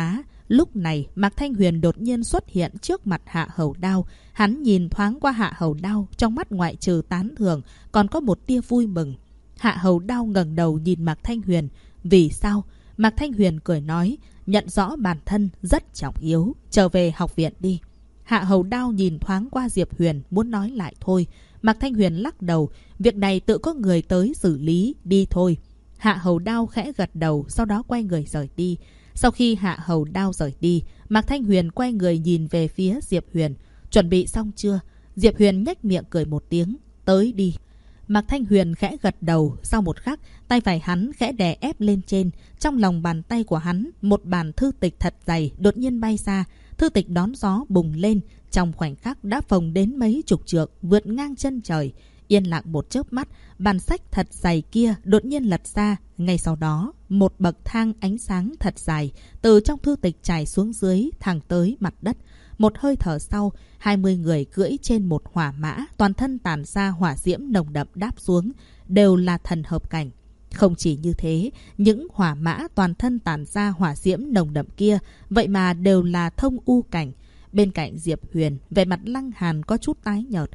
Lúc này Mạc Thanh Huyền đột nhiên xuất hiện trước mặt Hạ Hầu Đao. Hắn nhìn thoáng qua Hạ Hầu Đao, trong mắt ngoại trừ tán thưởng còn có một tia vui mừng. Hạ Hầu Đao ngẩng đầu nhìn Mạc Thanh Huyền. Vì sao? Mạc Thanh Huyền cười nói, nhận rõ bản thân rất trọng yếu, trở về học viện đi. Hạ Hầu Đao nhìn thoáng qua Diệp Huyền, muốn nói lại thôi. Mạc Thanh Huyền lắc đầu, việc này tự có người tới xử lý, đi thôi. Hạ Hầu Đao khẽ gật đầu, sau đó quay người rời đi. Sau khi Hạ Hầu Đao rời đi, Mạc Thanh Huyền quay người nhìn về phía Diệp Huyền. Chuẩn bị xong chưa? Diệp Huyền nhếch miệng cười một tiếng, tới đi. Mạc Thanh Huyền khẽ gật đầu, sau một khắc, tay phải hắn khẽ đè ép lên trên. Trong lòng bàn tay của hắn, một bản thư tịch thật dày đột nhiên bay ra. Thư tịch đón gió bùng lên, trong khoảnh khắc đã phồng đến mấy chục trượng, vượt ngang chân trời. Yên lặng một chớp mắt, bản sách thật dày kia đột nhiên lật ra. Ngay sau đó, một bậc thang ánh sáng thật dài từ trong thư tịch trải xuống dưới, thẳng tới mặt đất. Một hơi thở sau, 20 người cưỡi trên một hỏa mã, toàn thân tản ra hỏa diễm nồng đậm đáp xuống, đều là thần hợp cảnh. Không chỉ như thế, những hỏa mã toàn thân tản ra hỏa diễm nồng đậm kia, vậy mà đều là thông u cảnh. Bên cạnh Diệp Huyền, về mặt Lăng Hàn có chút tái nhợt.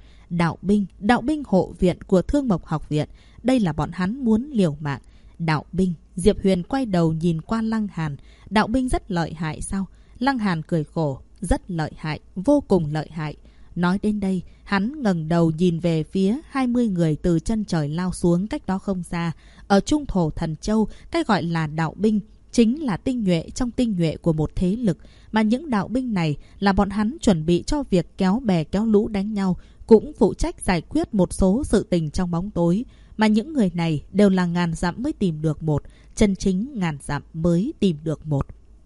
Đạo binh hộ viện của Thương Mộc học viện, đây là bọn hắn muốn liều mạng. Đạo binh, Diệp Huyền quay đầu nhìn qua Lăng Hàn. Đạo binh rất lợi hại sao? Lăng Hàn cười khổ, rất lợi hại, vô cùng lợi hại. Nói đến đây, hắn ngẩng đầu nhìn về phía 20 người từ chân trời lao xuống cách đó không xa. Ở trung thổ Thần Châu, cái gọi là đạo binh chính là tinh nhuệ trong tinh nhuệ của một thế lực. Mà những đạo binh này là bọn hắn chuẩn bị cho việc kéo bè kéo lũ đánh nhau, cũng phụ trách giải quyết một số sự tình trong bóng tối. Mà những người này đều là ngàn dặm mới tìm được một, chân chính ngàn dặm mới tìm được một.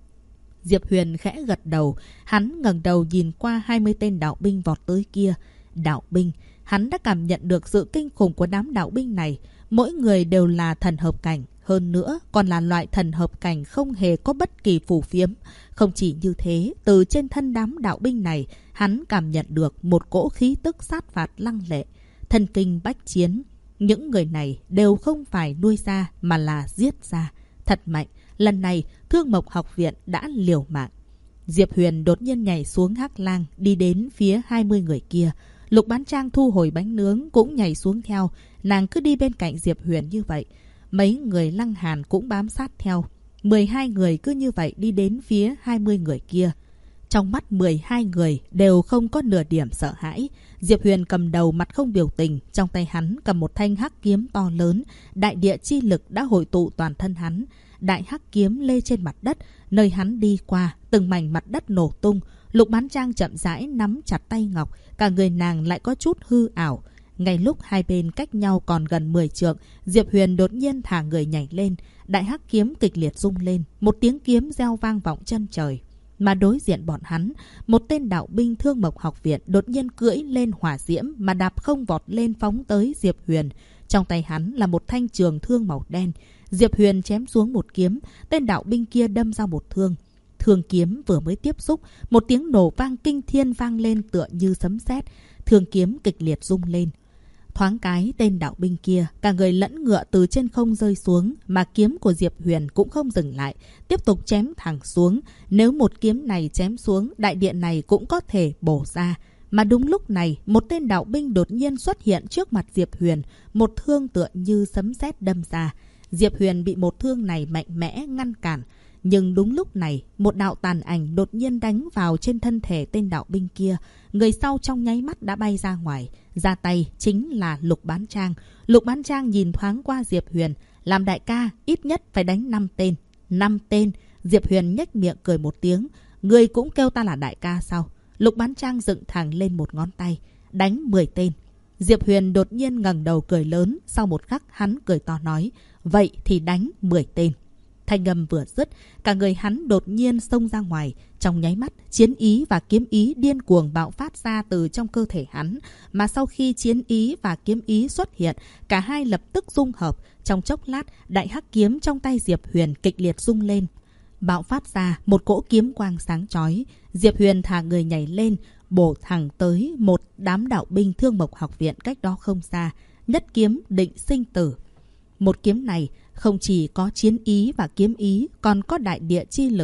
Diệp Huyền khẽ gật đầu, hắn ngẩng đầu nhìn qua 20 tên đạo binh vọt tới kia. Đạo binh, hắn đã cảm nhận được sự kinh khủng của đám đạo binh này. Mỗi người đều là thần hợp cảnh, hơn nữa còn là loại thần hợp cảnh không hề có bất kỳ phù phiếm. Không chỉ như thế, từ trên thân đám đạo binh này, hắn cảm nhận được một cỗ khí tức sát phạt lăng lệ, thần kinh bách chiến. Những người này đều không phải nuôi ra mà là giết ra. Thật mạnh, lần này Thương Mộc học viện đã liều mạng. Diệp Huyền đột nhiên nhảy xuống hắc lang, đi đến phía 20 người kia. Lục Bán Trang thu hồi bánh nướng cũng nhảy xuống theo. Nàng cứ đi bên cạnh Diệp Huyền như vậy. Mấy người Lăng Hàn cũng bám sát theo. 12 người cứ như vậy đi đến phía 20 người kia. Trong mắt 12 người đều không có nửa điểm sợ hãi. Diệp Huyền cầm đầu mặt không biểu tình, trong tay hắn cầm một thanh hắc kiếm to lớn. Đại địa chi lực đã hội tụ toàn thân hắn. Đại hắc kiếm lê trên mặt đất, nơi hắn đi qua, từng mảnh mặt đất nổ tung. Lục Bán Trang chậm rãi nắm chặt tay ngọc, cả người nàng lại có chút hư ảo. Ngay lúc hai bên cách nhau còn gần 10 trượng, Diệp Huyền đột nhiên thả người nhảy lên. Đại hắc kiếm kịch liệt rung lên, một tiếng kiếm reo vang vọng chân trời. Mà đối diện bọn hắn, một tên đạo binh Thương Mộc học viện đột nhiên cưỡi lên hỏa diễm mà đạp không vọt lên phóng tới Diệp Huyền. Trong tay hắn là một thanh trường thương màu đen. Diệp Huyền chém xuống một kiếm, tên đạo binh kia đâm ra một thương. Thương kiếm vừa mới tiếp xúc, một tiếng nổ vang kinh thiên vang lên tựa như sấm sét. Thương kiếm kịch liệt rung lên. Thoáng cái, tên đạo binh kia, cả người lẫn ngựa từ trên không rơi xuống, mà kiếm của Diệp Huyền cũng không dừng lại, tiếp tục chém thẳng xuống. Nếu một kiếm này chém xuống, đại điện này cũng có thể bổ ra. Mà đúng lúc này, một tên đạo binh đột nhiên xuất hiện trước mặt Diệp Huyền, một thương tựa như sấm sét đâm ra. Diệp Huyền bị một thương này mạnh mẽ ngăn cản. Nhưng đúng lúc này, một đạo tàn ảnh đột nhiên đánh vào trên thân thể tên đạo binh kia. Người sau trong nháy mắt đã bay ra ngoài. Ra tay chính là Lục Bán Trang. Lục Bán Trang nhìn thoáng qua Diệp Huyền. Làm đại ca, ít nhất phải đánh 5 tên. 5 tên. Diệp Huyền nhếch miệng cười một tiếng. Người cũng kêu ta là đại ca sao? Lục Bán Trang dựng thẳng lên một ngón tay. Đánh 10 tên. Diệp Huyền đột nhiên ngẩng đầu cười lớn. Sau một khắc hắn cười to nói. Vậy thì đánh 10 tên. Thanh âm vừa dứt, cả người hắn đột nhiên xông ra ngoài. Trong nháy mắt, chiến ý và kiếm ý điên cuồng bạo phát ra từ trong cơ thể hắn. Mà sau khi chiến ý và kiếm ý xuất hiện, cả hai lập tức dung hợp. Trong chốc lát, đại hắc kiếm trong tay Diệp Huyền kịch liệt rung lên. Bạo phát ra một cỗ kiếm quang sáng chói. Diệp Huyền thả người nhảy lên, bổ thẳng tới một đám đạo binh Thương Mộc học viện cách đó không xa. Nhất kiếm định sinh tử. Một kiếm này không chỉ có chiến ý và kiếm ý, còn có đại địa chi lực.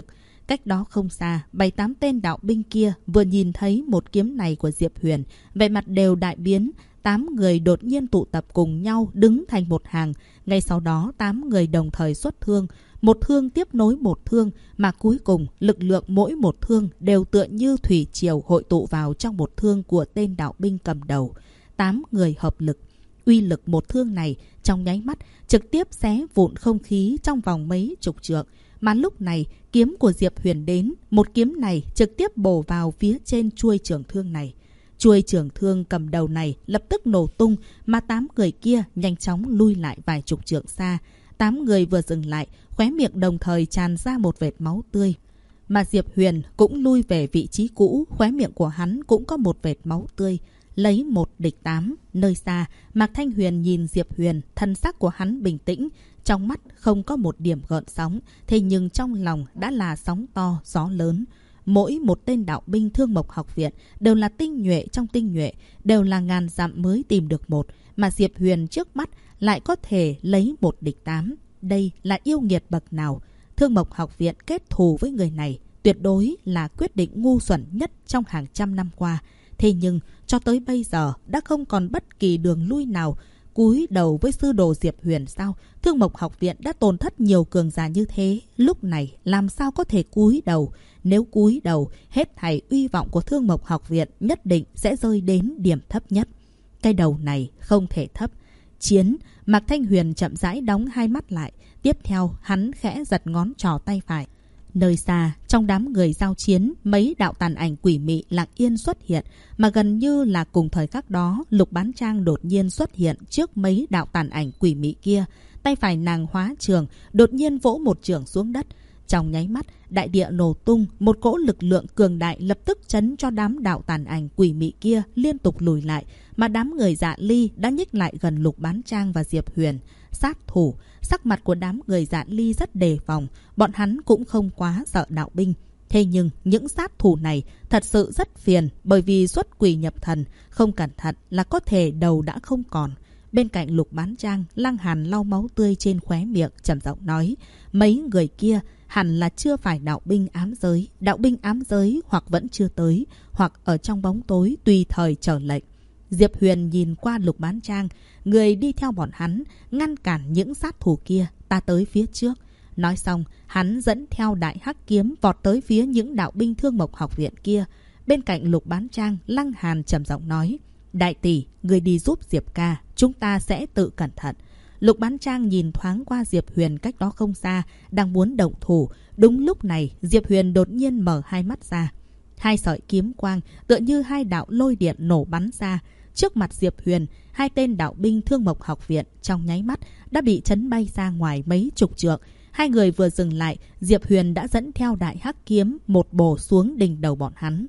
Cách đó không xa, 7-8 tên đạo binh kia vừa nhìn thấy một kiếm này của Diệp Huyền, vẻ mặt đều đại biến. 8 người đột nhiên tụ tập cùng nhau đứng thành một hàng. Ngay sau đó 8 người đồng thời xuất thương. Một thương tiếp nối một thương, mà cuối cùng lực lượng mỗi một thương đều tựa như thủy triều hội tụ vào trong một thương của tên đạo binh cầm đầu. 8 người hợp lực. Uy lực một thương này trong nháy mắt trực tiếp xé vụn không khí trong vòng mấy chục trượng. Mà lúc này kiếm của Diệp Huyền đến, một kiếm này trực tiếp bổ vào phía trên chuôi trường thương này. Chuôi trường thương cầm đầu này lập tức nổ tung, mà 8 người kia nhanh chóng lui lại vài chục trượng xa. 8 người vừa dừng lại, khóe miệng đồng thời tràn ra một vệt máu tươi. Mà Diệp Huyền cũng lui về vị trí cũ, khóe miệng của hắn cũng có một vệt máu tươi. Lấy 1 địch 8, nơi xa, Mạc Thanh Huyền nhìn Diệp Huyền, thân sắc của hắn bình tĩnh, trong mắt không có một điểm gợn sóng, thế nhưng trong lòng đã là sóng to, gió lớn. Mỗi một tên đạo binh Thương Mộc Học Viện đều là tinh nhuệ trong tinh nhuệ, đều là ngàn dặm mới tìm được một, mà Diệp Huyền trước mắt lại có thể lấy 1 địch 8. Đây là yêu nghiệt bậc nào? Thương Mộc Học Viện kết thù với người này tuyệt đối là quyết định ngu xuẩn nhất trong hàng trăm năm qua. Thế nhưng cho tới bây giờ đã không còn bất kỳ đường lui nào. Cúi đầu với sư đồ Diệp Huyền sao? Thương Mộc Học Viện đã tổn thất nhiều cường giả như thế, lúc này làm sao có thể cúi đầu? Nếu cúi đầu, hết thảy uy vọng của Thương Mộc Học Viện nhất định sẽ rơi đến điểm thấp nhất. Cái đầu này không thể thấp. Chiến. Mạc Thanh Huyền chậm rãi đóng hai mắt lại. Tiếp theo hắn khẽ giật ngón trỏ tay phải. Nơi xa, trong đám người giao chiến, mấy đạo tàn ảnh quỷ mị lặng yên xuất hiện, mà gần như là cùng thời khắc đó, Lục Bán Trang đột nhiên xuất hiện trước mấy đạo tàn ảnh quỷ mị kia. Tay phải nàng hóa trường, đột nhiên vỗ một chưởng xuống đất. Trong nháy mắt, đại địa nổ tung, một cỗ lực lượng cường đại lập tức chấn cho đám đạo tàn ảnh quỷ mị kia liên tục lùi lại, mà đám người Dạ Ly đã nhích lại gần Lục Bán Trang và Diệp Huyền. Sát thủ, sắc mặt của đám người Dạ Ly rất đề phòng, bọn hắn cũng không quá sợ đạo binh. Thế nhưng những sát thủ này thật sự rất phiền, bởi vì xuất quỷ nhập thần, không cẩn thận là có thể đầu đã không còn. Bên cạnh Lục Bán Trang, Lăng Hàn lau máu tươi trên khóe miệng, trầm giọng nói: mấy người kia hẳn là chưa phải đạo binh ám giới. Đạo binh ám giới hoặc vẫn chưa tới, hoặc ở trong bóng tối tùy thời chờ lệnh. Diệp Huyền nhìn qua Lục Bán Trang, người đi theo bọn hắn, ngăn cản những sát thủ kia, ta tới phía trước. Nói xong, hắn dẫn theo đại hắc kiếm vọt tới phía những đạo binh Thương Mộc Học Viện kia. Bên cạnh Lục Bán Trang, Lăng Hàn trầm giọng nói: đại tỷ, người đi giúp Diệp ca, chúng ta sẽ tự cẩn thận. Lục Bán Trang nhìn thoáng qua Diệp Huyền cách đó không xa, đang muốn động thủ. Đúng lúc này, Diệp Huyền đột nhiên mở hai mắt ra. Hai sợi kiếm quang tựa như hai đạo lôi điện nổ bắn ra. Trước mặt Diệp Huyền, hai tên đạo binh Thương Mộc Học Viện trong nháy mắt đã bị chấn bay ra ngoài mấy chục trượng. Hai người vừa dừng lại, Diệp Huyền đã dẫn theo đại hắc kiếm một bổ xuống đỉnh đầu bọn hắn.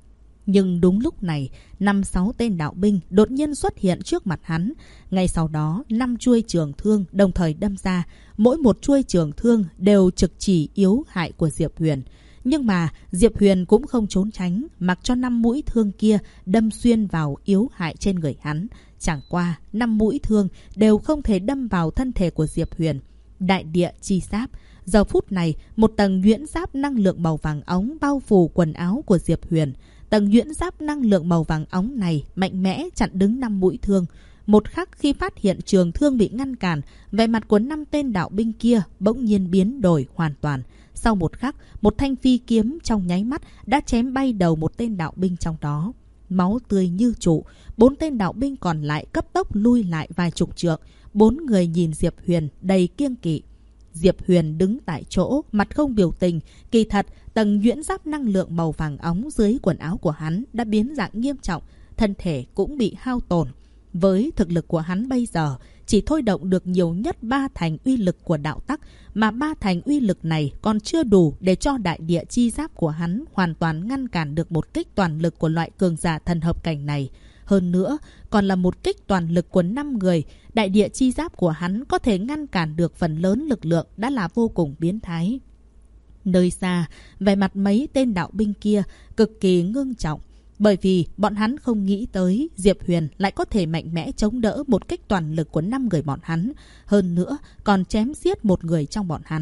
Nhưng đúng lúc này, 5-6 tên đạo binh đột nhiên xuất hiện trước mặt hắn. Ngay sau đó, 5 chuôi trường thương đồng thời đâm ra. Mỗi một chuôi trường thương đều trực chỉ yếu hại của Diệp Huyền. Nhưng mà Diệp Huyền cũng không trốn tránh, mặc cho 5 mũi thương kia đâm xuyên vào yếu hại trên người hắn. Chẳng qua, 5 mũi thương đều không thể đâm vào thân thể của Diệp Huyền. Đại địa chi giáp. Giờ phút này, một tầng nhuyễn giáp năng lượng màu vàng óng bao phủ quần áo của Diệp Huyền. Tầng nhuyễn giáp năng lượng màu vàng óng này mạnh mẽ chặn đứng 5 mũi thương. Một khắc khi phát hiện trường thương bị ngăn cản, vẻ mặt của 5 tên đạo binh kia bỗng nhiên biến đổi hoàn toàn. Sau một khắc, một thanh phi kiếm trong nháy mắt đã chém bay đầu một tên đạo binh trong đó. Máu tươi như trụ, 4 tên đạo binh còn lại cấp tốc lui lại vài chục trượng. 4 người nhìn Diệp Huyền đầy kiêng kỵ. Diệp Huyền đứng tại chỗ, mặt không biểu tình. Kỳ thật, tầng nhuyễn giáp năng lượng màu vàng óng dưới quần áo của hắn đã biến dạng nghiêm trọng, thân thể cũng bị hao tổn. Với thực lực của hắn bây giờ, chỉ thôi động được nhiều nhất 3 thành uy lực của đạo tắc, mà 3 thành uy lực này còn chưa đủ để cho đại địa chi giáp của hắn hoàn toàn ngăn cản được một kích toàn lực của loại cường giả thần hợp cảnh này. Hơn nữa, còn là một kích toàn lực của 5 người, đại địa chi giáp của hắn có thể ngăn cản được phần lớn lực lượng đã là vô cùng biến thái. Nơi xa, vẻ mặt mấy tên đạo binh kia cực kỳ ngưng trọng, bởi vì bọn hắn không nghĩ tới Diệp Huyền lại có thể mạnh mẽ chống đỡ một kích toàn lực của 5 người bọn hắn, hơn nữa còn chém giết một người trong bọn hắn.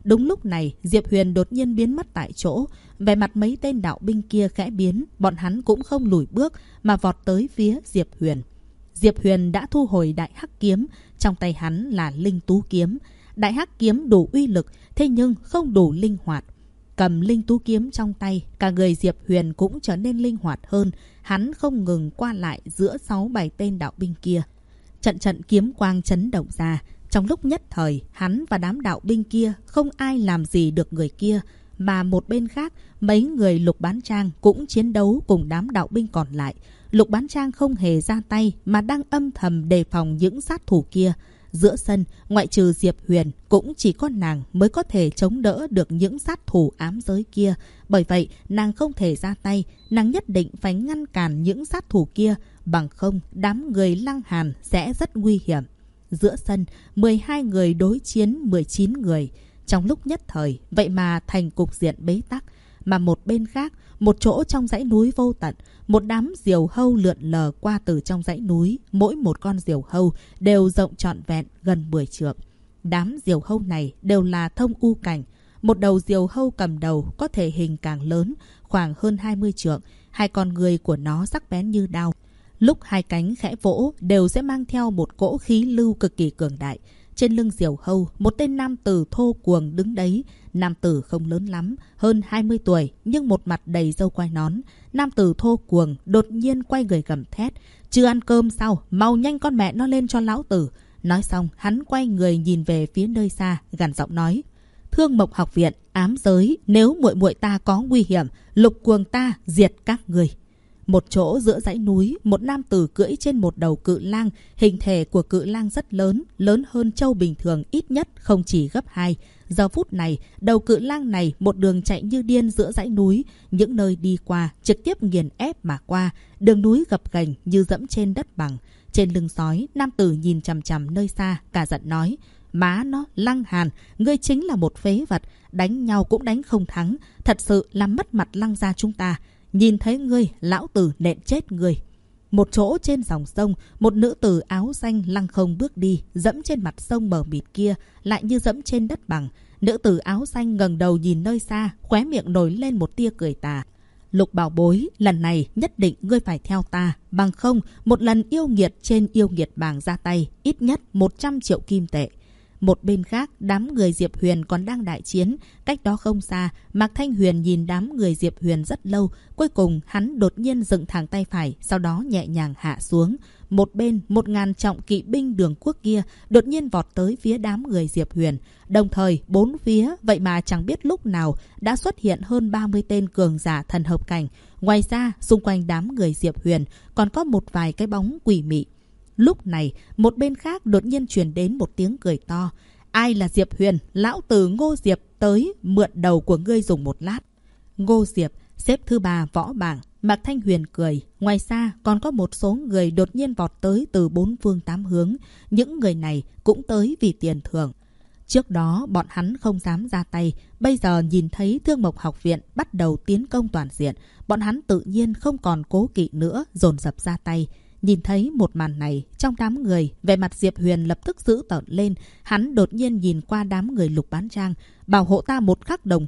Đúng lúc này, Diệp Huyền đột nhiên biến mất tại chỗ. Vẻ mặt mấy tên đạo binh kia khẽ biến, bọn hắn cũng không lùi bước mà vọt tới phía Diệp Huyền. Diệp Huyền đã thu hồi đại hắc kiếm, trong tay hắn là linh tú kiếm. Đại hắc kiếm đủ uy lực, thế nhưng không đủ linh hoạt. Cầm linh tú kiếm trong tay, cả người Diệp Huyền cũng trở nên linh hoạt hơn. Hắn không ngừng qua lại giữa 6-7 tên đạo binh kia. Trận trận kiếm quang chấn động ra. Trong lúc nhất thời, hắn và đám đạo binh kia không ai làm gì được người kia. Mà một bên khác, mấy người Lục Bán Trang cũng chiến đấu cùng đám đạo binh còn lại. Lục Bán Trang không hề ra tay mà đang âm thầm đề phòng những sát thủ kia. Giữa sân, ngoại trừ Diệp Huyền, cũng chỉ có nàng mới có thể chống đỡ được những sát thủ ám giới kia. Bởi vậy, nàng không thể ra tay, nàng nhất định phải ngăn cản những sát thủ kia. Bằng không, đám người Lăng Hàn sẽ rất nguy hiểm. Giữa sân, 12 người đối chiến 19 người. Trong lúc nhất thời, vậy mà thành cục diện bế tắc. Mà một bên khác, một chỗ trong dãy núi vô tận, một đám diều hâu lượn lờ qua từ trong dãy núi. Mỗi một con diều hâu đều rộng trọn vẹn gần 10 trượng. Đám diều hâu này đều là thông u cảnh. Một đầu diều hâu cầm đầu có thể hình càng lớn, khoảng hơn 20 trượng. Hai con người của nó sắc bén như đao. Lúc hai cánh khẽ vỗ đều sẽ mang theo một cỗ khí lưu cực kỳ cường đại. Trên lưng diều hâu, một tên nam tử thô cuồng đứng đấy. Nam tử không lớn lắm, hơn 20 tuổi, nhưng một mặt đầy râu quai nón. Nam tử thô cuồng đột nhiên quay người gầm thét. Chưa ăn cơm sao? Mau nhanh con mẹ nó lên cho lão tử. Nói xong, hắn quay người nhìn về phía nơi xa, gằn giọng nói. Thương Mộc học viện, ám giới, nếu muội muội ta có nguy hiểm, Lục Cuồng ta diệt các người. Một chỗ giữa dãy núi, một nam tử cưỡi trên một đầu cự lang. Hình thể của cự lang rất lớn, lớn hơn trâu bình thường ít nhất không chỉ gấp 2. Giờ phút này, đầu cự lang này một đường chạy như điên giữa dãy núi. Những nơi đi qua, trực tiếp nghiền ép mà qua. Đường núi gập ghềnh như dẫm trên đất bằng. Trên lưng sói, nam tử nhìn chằm chằm nơi xa, cả giận nói. Má nó, Lăng Hàn, ngươi chính là một phế vật. Đánh nhau cũng đánh không thắng. Thật sự làm mất mặt Lăng gia chúng ta. Nhìn thấy ngươi, lão tử nện chết ngươi. Một chỗ trên dòng sông, một nữ tử áo xanh lăng không bước đi, dẫm trên mặt sông mờ mịt kia, lại như dẫm trên đất bằng. Nữ tử áo xanh ngẩng đầu nhìn nơi xa, khóe miệng nổi lên một tia cười tà. Lục bảo bối, lần này nhất định ngươi phải theo ta, bằng không, một lần yêu nghiệt trên yêu nghiệt bảng ra tay, ít nhất 100 triệu kim tệ. Một bên khác, đám người Diệp Huyền còn đang đại chiến. Cách đó không xa, Mạc Thanh Huyền nhìn đám người Diệp Huyền rất lâu. Cuối cùng, hắn đột nhiên dựng thẳng tay phải, sau đó nhẹ nhàng hạ xuống. Một bên, 1000 trọng kỵ binh Đường Quốc kia đột nhiên vọt tới phía đám người Diệp Huyền. Đồng thời, bốn phía, vậy mà chẳng biết lúc nào, đã xuất hiện hơn 30 tên cường giả thần hợp cảnh. Ngoài ra, xung quanh đám người Diệp Huyền còn có một vài cái bóng quỷ mị. Lúc này, một bên khác đột nhiên truyền đến một tiếng cười to. Ai là Diệp Huyền? Lão tử Ngô Diệp tới mượn đầu của ngươi dùng một lát. Ngô Diệp, xếp thứ 3 võ bảng. Mạc Thanh Huyền cười. Ngoài ra, còn có một số người đột nhiên vọt tới từ 4 phương 8 hướng. Những người này cũng tới vì tiền thưởng. Trước đó, bọn hắn không dám ra tay. Bây giờ nhìn thấy Thương Mộc học viện bắt đầu tiến công toàn diện. Bọn hắn tự nhiên không còn cố kỵ nữa, dồn dập ra tay. Nhìn thấy một màn này, trong đám người, vẻ mặt Diệp Huyền lập tức dữ tợn lên. Hắn đột nhiên nhìn qua đám người Lục Bán Trang. Bảo hộ ta một khắc đồng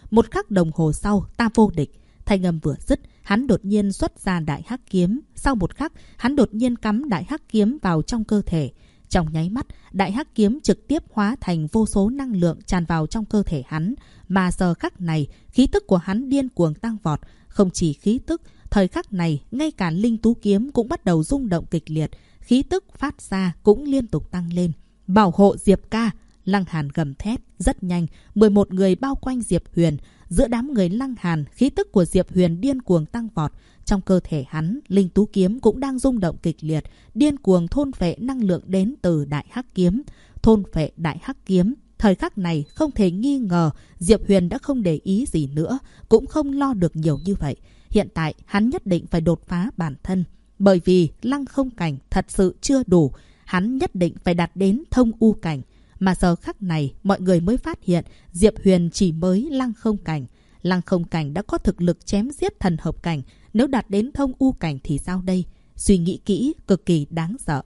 hồ sau, ta vô địch. Thanh âm vừa dứt, hắn đột nhiên xuất ra đại hắc kiếm. Sau một khắc, hắn đột nhiên cắm đại hắc kiếm vào trong cơ thể. Trong nháy mắt, đại hắc kiếm trực tiếp hóa thành vô số năng lượng tràn vào trong cơ thể hắn. Mà giờ khắc này, khí tức của hắn điên cuồng tăng vọt. Không chỉ khí tức, thời khắc này, ngay cả linh tú kiếm cũng bắt đầu rung động kịch liệt. Khí tức phát ra cũng liên tục tăng lên. Bảo hộ Diệp ca! Lăng Hàn gầm thét. Rất nhanh, 11 người bao quanh Diệp Huyền. Giữa đám người Lăng Hàn, khí tức của Diệp Huyền điên cuồng tăng vọt. Trong cơ thể hắn, linh tú kiếm cũng đang rung động kịch liệt. Điên cuồng thôn phệ năng lượng đến từ đại hắc kiếm. Thôn phệ đại hắc kiếm. Thời khắc này, không thể nghi ngờ, Diệp Huyền đã không để ý gì nữa. Cũng không lo được nhiều như vậy. Hiện tại, hắn nhất định phải đột phá bản thân. Bởi vì lăng không cảnh thật sự chưa đủ. Hắn nhất định phải đạt đến thông u cảnh. Mà giờ khắc này, mọi người mới phát hiện Diệp Huyền chỉ mới lăng không cảnh. Lăng không cảnh đã có thực lực chém giết thần hợp cảnh. Nếu đạt đến thông u cảnh thì sao đây? Suy nghĩ kỹ, cực kỳ đáng sợ.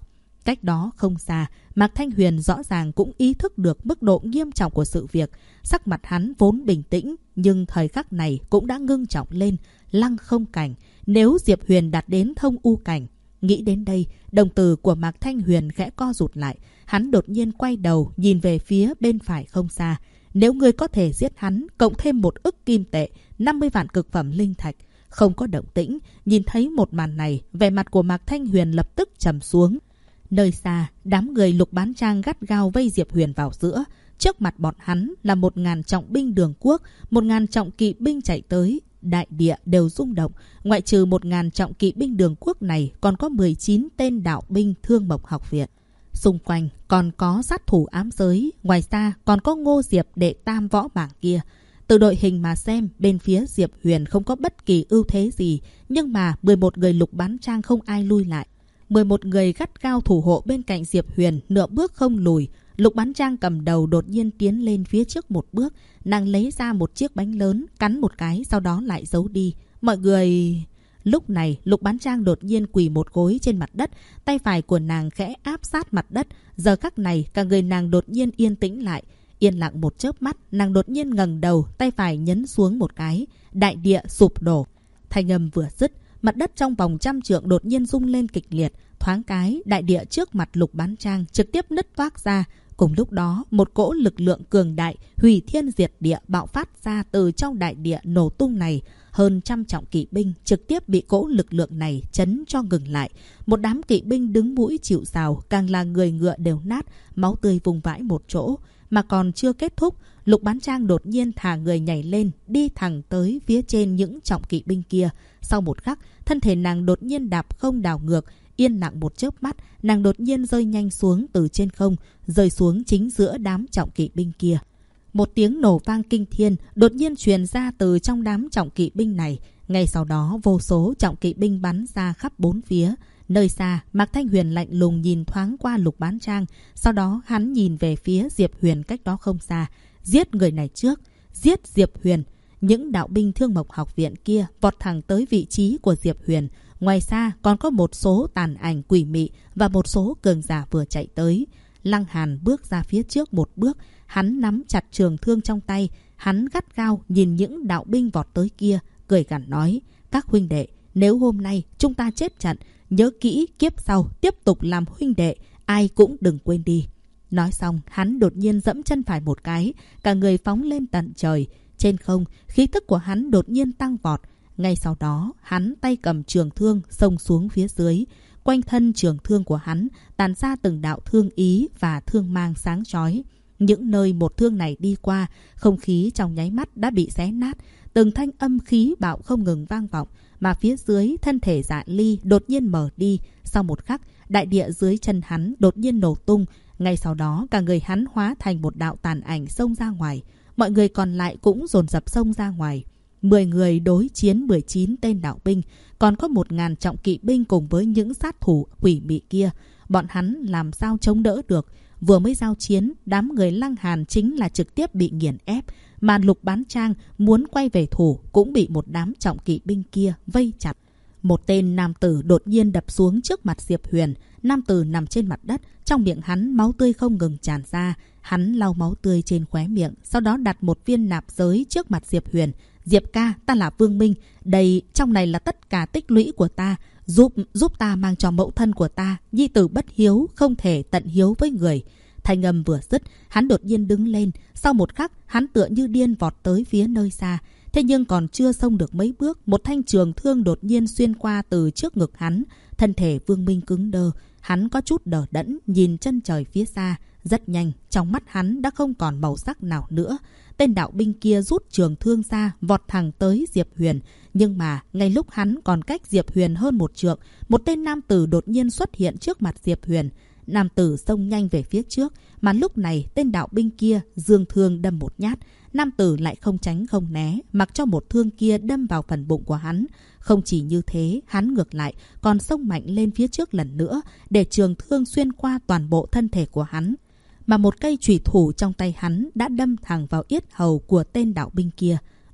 Cách đó không xa, Mạc Thanh Huyền rõ ràng cũng ý thức được mức độ nghiêm trọng của sự việc. Sắc mặt hắn vốn bình tĩnh, nhưng thời khắc này cũng đã ngưng trọng lên. Lăng không cảnh, nếu Diệp Huyền đạt đến thông u cảnh. Nghĩ đến đây, đồng tử của Mạc Thanh Huyền khẽ co rụt lại. Hắn đột nhiên quay đầu, nhìn về phía bên phải không xa. Nếu ngươi có thể giết hắn, cộng thêm 1 ức kim tệ, 50 vạn cực phẩm linh thạch. Không có động tĩnh, nhìn thấy một màn này, vẻ mặt của Mạc Thanh Huyền lập tức trầm xuống. Nơi xa, đám người Lục Bán Trang gắt gao vây Diệp Huyền vào giữa. Trước mặt bọn hắn là 1000 trọng binh Đường Quốc, 1000 trọng kỵ binh chạy tới. Đại địa đều rung động, ngoại trừ 1000 trọng kỵ binh Đường Quốc này còn có 19 tên đạo binh Thương Mộc Học Viện. Xung quanh còn có sát thủ ám giới, ngoài ra còn có Ngô Diệp đệ tam võ bảng kia. Từ đội hình mà xem, bên phía Diệp Huyền không có bất kỳ ưu thế gì, nhưng mà 11 người Lục Bán Trang không ai lui lại. 11 người gắt gao thủ hộ bên cạnh Diệp Huyền, nửa bước không lùi. Lục Bán Trang cầm đầu đột nhiên tiến lên phía trước một bước, nàng lấy ra một chiếc bánh lớn, cắn một cái, sau đó lại giấu đi. Mọi người... Lúc này, Lục Bán Trang đột nhiên quỳ một gối trên mặt đất, tay phải của nàng khẽ áp sát mặt đất. Giờ khắc này, cả người nàng đột nhiên yên tĩnh lại. Yên lặng một chớp mắt, nàng đột nhiên ngẩng đầu, tay phải nhấn xuống một cái. Đại địa sụp đổ. Thanh âm vừa dứt, mặt đất trong vòng 100 trượng đột nhiên rung lên kịch liệt. Thoáng cái, đại địa trước mặt Lục Bán Trang trực tiếp nứt toác ra. Cùng lúc đó, một cỗ lực lượng cường đại, hủy thiên diệt địa bạo phát ra từ trong đại địa nổ tung này. Hơn 100 trọng kỵ binh trực tiếp bị cỗ lực lượng này chấn cho ngừng lại. Một đám kỵ binh đứng mũi chịu sào, càng là người ngựa đều nát, máu tươi vùng vãi một chỗ. Mà còn chưa kết thúc, Lục Bán Trang đột nhiên thả người nhảy lên, đi thẳng tới phía trên những trọng kỵ binh kia. Sau một khắc, thân thể nàng đột nhiên đạp không đảo ngược. Yên lặng một chớp mắt, nàng đột nhiên rơi nhanh xuống từ trên không, rơi xuống chính giữa đám trọng kỵ binh kia. Một tiếng nổ vang kinh thiên đột nhiên truyền ra từ trong đám trọng kỵ binh này. Ngay sau đó, vô số trọng kỵ binh bắn ra khắp bốn phía. Nơi xa, Mạc Thanh Huyền lạnh lùng nhìn thoáng qua Lục Bán Trang. Sau đó hắn nhìn về phía Diệp Huyền cách đó không xa. Giết người này trước, giết Diệp Huyền. Những đạo binh Thương Mộc Học Viện kia vọt thẳng tới vị trí của Diệp Huyền. Ngoài xa còn có một số tàn ảnh quỷ mị và một số cường giả vừa chạy tới. Lăng Hàn bước ra phía trước một bước, hắn nắm chặt trường thương trong tay, hắn gắt gao nhìn những đạo binh vọt tới kia, cười gằn nói: các huynh đệ, nếu hôm nay chúng ta chết trận, nhớ kỹ kiếp sau tiếp tục làm huynh đệ, ai cũng đừng quên đi. Nói xong, hắn đột nhiên dẫm chân phải một cái, cả người phóng lên tận trời. Trên không, khí tức của hắn đột nhiên tăng vọt. Ngay sau đó, hắn tay cầm trường thương xông xuống phía dưới. Quanh thân trường thương của hắn tàn ra từng đạo thương ý và thương mang sáng chói. Những nơi một thương này đi qua, không khí trong nháy mắt đã bị xé nát. Từng thanh âm khí bạo không ngừng vang vọng, mà phía dưới thân thể Dạ Ly đột nhiên mở đi. Sau một khắc, đại địa dưới chân hắn đột nhiên nổ tung. Ngay sau đó, cả người hắn hóa thành một đạo tàn ảnh xông ra ngoài. Mọi người còn lại cũng dồn dập xông ra ngoài. 10 người đối chiến 19 tên đạo binh, còn có 1000 trọng kỵ binh cùng với những sát thủ quỷ mị kia. Bọn hắn làm sao chống đỡ được? Vừa mới giao chiến, đám người Lăng Hàn chính là trực tiếp bị nghiền ép, mà Lục Bán Trang muốn quay về thủ cũng bị một đám trọng kỵ binh kia vây chặt. Một tên nam tử đột nhiên đập xuống trước mặt Diệp Huyền. Nam tử nằm trên mặt đất, trong miệng hắn máu tươi không ngừng tràn ra. Hắn lau máu tươi trên khóe miệng, sau đó đặt một viên nạp giới trước mặt Diệp Huyền. Diệp ca, ta là Vương Minh, đây trong này là tất cả tích lũy của ta, giúp ta mang cho mẫu thân của ta, nhi tử bất hiếu, không thể tận hiếu với người. Thanh âm vừa dứt, hắn đột nhiên đứng lên, sau một khắc, hắn tựa như điên vọt tới phía nơi xa. Thế nhưng còn chưa xông được mấy bước, một thanh trường thương đột nhiên xuyên qua từ trước ngực hắn. Thân thể Vương Minh cứng đơ, hắn có chút đờ đẫn nhìn chân trời phía xa. Rất nhanh, trong mắt hắn đã không còn màu sắc nào nữa. Tên đạo binh kia rút trường thương ra, vọt thẳng tới Diệp Huyền. Nhưng mà, ngay lúc hắn còn cách Diệp Huyền hơn một trượng, một tên nam tử đột nhiên xuất hiện trước mặt Diệp Huyền. Nam tử xông nhanh về phía trước, mà lúc này tên đạo binh kia giương thương đâm một nhát. Nam tử lại không tránh không né, mặc cho một thương kia đâm vào phần bụng của hắn. Không chỉ như thế, hắn ngược lại còn xông mạnh lên phía trước lần nữa, để trường thương xuyên qua toàn bộ thân thể của hắn. Mà một cây chủy thủ trong tay hắn đã đâm thẳng vào yết hầu của tên đạo binh kia.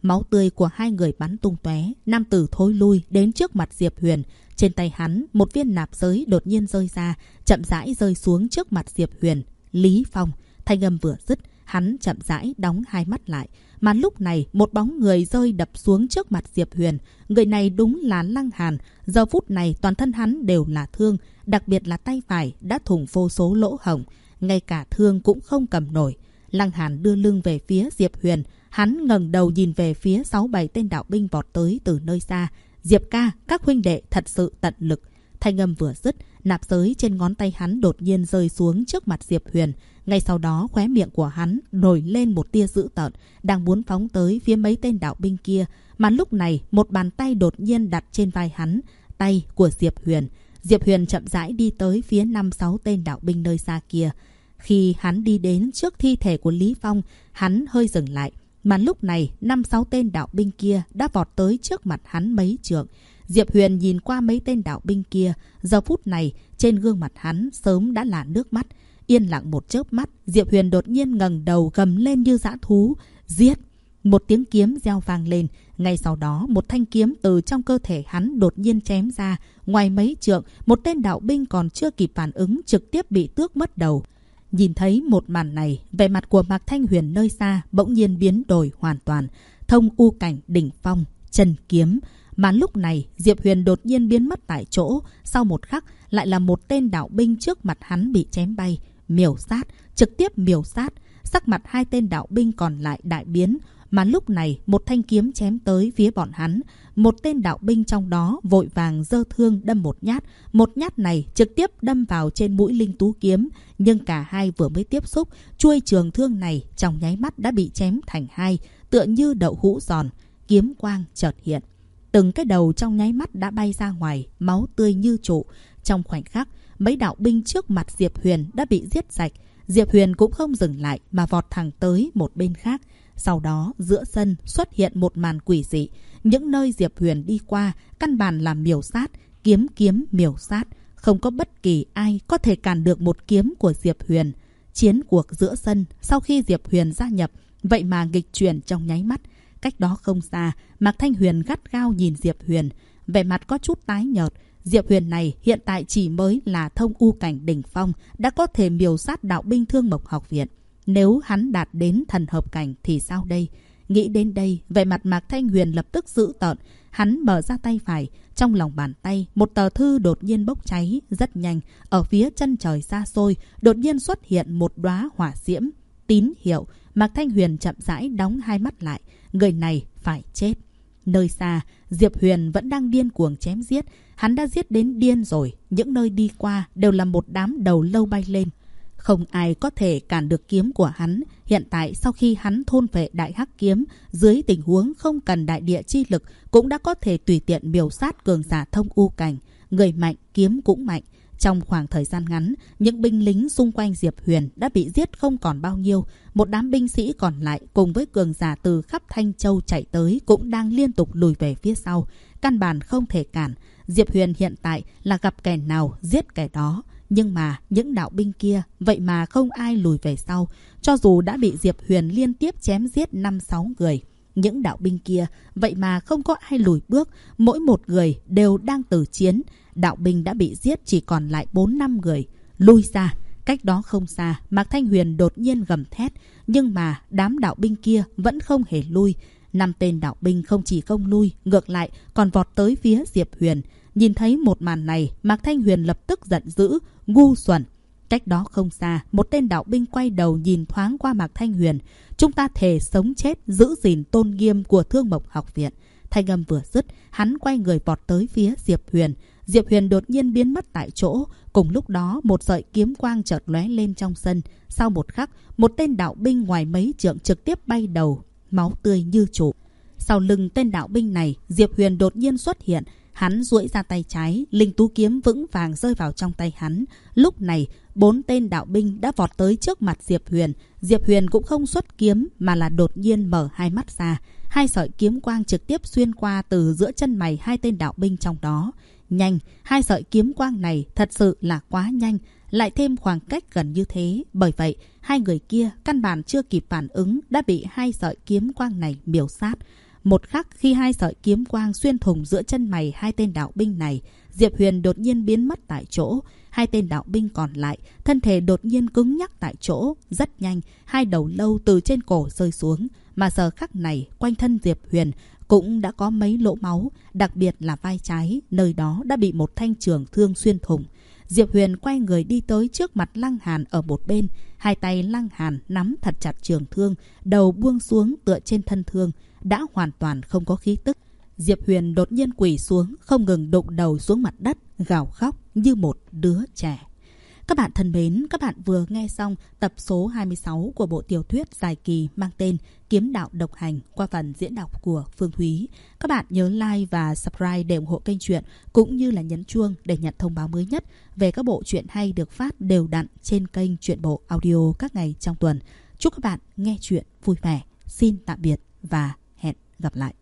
Máu tươi của hai người bắn tung tóe. Nam tử thối lui đến trước mặt Diệp Huyền. Trên tay hắn, một viên nạp giới đột nhiên rơi ra, chậm rãi rơi xuống trước mặt Diệp Huyền. Lý Phong. Thanh âm vừa dứt, hắn chậm rãi đóng hai mắt lại. Mà lúc này, một bóng người rơi đập xuống trước mặt Diệp Huyền. Người này đúng là Lăng Hàn. Giờ phút này toàn thân hắn đều là thương, đặc biệt là tay phải đã thủng vô số lỗ hổng, ngay cả thương cũng không cầm nổi. Lăng Hàn đưa lưng về phía Diệp Huyền, hắn ngẩng đầu nhìn về phía 6-7 tên đạo binh vọt tới từ nơi xa. Diệp ca, các huynh đệ thật sự tận lực. Thanh âm vừa dứt, nạp giới trên ngón tay hắn đột nhiên rơi xuống trước mặt Diệp Huyền. Ngay sau đó khóe miệng của hắn nổi lên một tia dữ tợn, đang muốn phóng tới phía mấy tên đạo binh kia. Mà lúc này một bàn tay đột nhiên đặt trên vai hắn, tay của Diệp Huyền. Diệp Huyền chậm rãi đi tới phía 5-6 tên đạo binh nơi xa kia. Khi hắn đi đến trước thi thể của Lý Phong, hắn hơi dừng lại. Mà lúc này 5-6 tên đạo binh kia đã vọt tới trước mặt hắn mấy trượng. Diệp Huyền nhìn qua mấy tên đạo binh kia, giờ phút này trên gương mặt hắn sớm đã là nước mắt. Yên lặng một chớp mắt, Diệp Huyền đột nhiên ngẩng đầu gầm lên như dã thú. Giết! Một tiếng kiếm reo vang lên. Ngay sau đó một thanh kiếm từ trong cơ thể hắn đột nhiên chém ra. Ngoài mấy trượng, một tên đạo binh còn chưa kịp phản ứng trực tiếp bị tước mất đầu. Nhìn thấy một màn này, vẻ mặt của Mạc Thanh Huyền nơi xa bỗng nhiên biến đổi hoàn toàn. Thông u cảnh đỉnh phong, chân kiếm. Mà lúc này Diệp Huyền đột nhiên biến mất tại chỗ. Sau một khắc lại là một tên đạo binh trước mặt hắn bị chém bay. Miểu sát, trực tiếp miểu sát. Sắc mặt hai tên đạo binh còn lại đại biến. Mà lúc này một thanh kiếm chém tới phía bọn hắn. Một tên đạo binh trong đó vội vàng giơ thương đâm một nhát. Một nhát này trực tiếp đâm vào trên mũi linh tú kiếm. Nhưng cả hai vừa mới tiếp xúc, chuôi trường thương này trong nháy mắt đã bị chém thành hai, tựa như đậu hũ giòn. Kiếm quang chợt hiện. Từng cái đầu trong nháy mắt đã bay ra ngoài, máu tươi như trụ. Trong khoảnh khắc, mấy đạo binh trước mặt Diệp Huyền đã bị giết sạch. Diệp Huyền cũng không dừng lại mà vọt thẳng tới một bên khác. Sau đó, giữa sân xuất hiện một màn quỷ dị. Những nơi Diệp Huyền đi qua, căn bản là miểu sát, kiếm miểu sát. Không có bất kỳ ai có thể cản được một kiếm của Diệp Huyền. Chiến cuộc giữa sân, sau khi Diệp Huyền gia nhập, vậy mà nghịch chuyển trong nháy mắt. Cách đó không xa, Mạc Thanh Huyền gắt gao nhìn Diệp Huyền. Vẻ mặt có chút tái nhợt. Diệp Huyền này hiện tại chỉ mới là thông u cảnh đỉnh phong, đã có thể miểu sát đạo binh Thương Mộc Học Viện. Nếu hắn đạt đến thần hợp cảnh thì sao đây? Nghĩ đến đây, vẻ mặt Mạc Thanh Huyền lập tức dữ tợn. Hắn mở ra tay phải, trong lòng bàn tay, một tờ thư đột nhiên bốc cháy, rất nhanh. Ở phía chân trời xa xôi, đột nhiên xuất hiện một đóa hỏa diễm. Tín hiệu, Mạc Thanh Huyền chậm rãi đóng hai mắt lại. Người này phải chết. Nơi xa, Diệp Huyền vẫn đang điên cuồng chém giết. Hắn đã giết đến điên rồi. Những nơi đi qua đều là một đám đầu lâu bay lên. Không ai có thể cản được kiếm của hắn. Hiện tại sau khi hắn thôn phệ đại hắc kiếm, dưới tình huống không cần đại địa chi lực, cũng đã có thể tùy tiện miểu sát cường giả thông u cảnh. Người mạnh, kiếm cũng mạnh. Trong khoảng thời gian ngắn, những binh lính xung quanh Diệp Huyền đã bị giết không còn bao nhiêu. Một đám binh sĩ còn lại cùng với cường giả từ khắp Thanh Châu chạy tới cũng đang liên tục lùi về phía sau. Căn bản không thể cản. Diệp Huyền hiện tại là gặp kẻ nào giết kẻ đó. Nhưng mà những đạo binh kia vậy mà không ai lùi về sau. Cho dù đã bị Diệp Huyền liên tiếp chém giết 5-6 người. Những đạo binh kia vậy mà không có ai lùi bước. Mỗi một người đều đang tử chiến. Đạo binh đã bị giết chỉ còn lại 4-5 người. Lui ra. Cách đó không xa, Mạc Thanh Huyền đột nhiên gầm thét. Nhưng mà đám đạo binh kia vẫn không hề lui. 5 tên đạo binh không chỉ không lui, ngược lại còn vọt tới phía Diệp Huyền. Nhìn thấy một màn này, Mạc Thanh Huyền lập tức giận dữ, ngu xuẩn. Cách đó không xa, một tên đạo binh quay đầu nhìn thoáng qua Mạc Thanh Huyền. Chúng ta thề sống chết, giữ gìn tôn nghiêm của Thương Mộc Học Viện. Thanh âm vừa dứt, hắn quay người vọt tới phía Diệp Huyền. Diệp Huyền đột nhiên biến mất tại chỗ. Cùng lúc đó, một sợi kiếm quang chợt lóe lên trong sân. Sau một khắc, một tên đạo binh ngoài mấy trượng trực tiếp bay đầu, máu tươi như trụ. Sau lưng tên đạo binh này, Diệp Huyền đột nhiên xuất hiện. Hắn duỗi ra tay trái, linh tú kiếm vững vàng rơi vào trong tay hắn. Lúc này, 4 tên đạo binh đã vọt tới trước mặt Diệp Huyền. Diệp Huyền cũng không xuất kiếm mà là đột nhiên mở hai mắt ra. Hai sợi kiếm quang trực tiếp xuyên qua từ giữa chân mày hai tên đạo binh trong đó. Nhanh, hai sợi kiếm quang này thật sự là quá nhanh. Lại thêm khoảng cách gần như thế. Bởi vậy, hai người kia căn bản chưa kịp phản ứng đã bị hai sợi kiếm quang này miểu sát. Một khắc khi hai sợi kiếm quang xuyên thủng giữa chân mày hai tên đạo binh này, Diệp Huyền đột nhiên biến mất tại chỗ. Hai tên đạo binh còn lại, thân thể đột nhiên cứng nhắc tại chỗ. Rất nhanh, hai đầu lâu từ trên cổ rơi xuống. Mà giờ khắc này, quanh thân Diệp Huyền cũng đã có mấy lỗ máu, đặc biệt là vai trái, nơi đó đã bị một thanh trường thương xuyên thủng. Diệp Huyền quay người đi tới trước mặt Lăng Hàn ở một bên. Hai tay Lăng Hàn nắm thật chặt trường thương, đầu buông xuống tựa trên thân thương, đã hoàn toàn không có khí tức. Diệp Huyền đột nhiên quỳ xuống, không ngừng đụng đầu xuống mặt đất, gào khóc như một đứa trẻ. Các bạn thân mến, các bạn vừa nghe xong tập số 26 của bộ tiểu thuyết dài kỳ mang tên Kiếm Đạo Độc Hành qua phần diễn đọc của Phương Thúy. Các bạn nhớ like và subscribe để ủng hộ kênh truyện, cũng như là nhấn chuông để nhận thông báo mới nhất về các bộ truyện hay được phát đều đặn trên kênh Truyện Bộ Audio các ngày trong tuần. Chúc các bạn nghe truyện vui vẻ. Xin tạm biệt và hẹn gặp lại.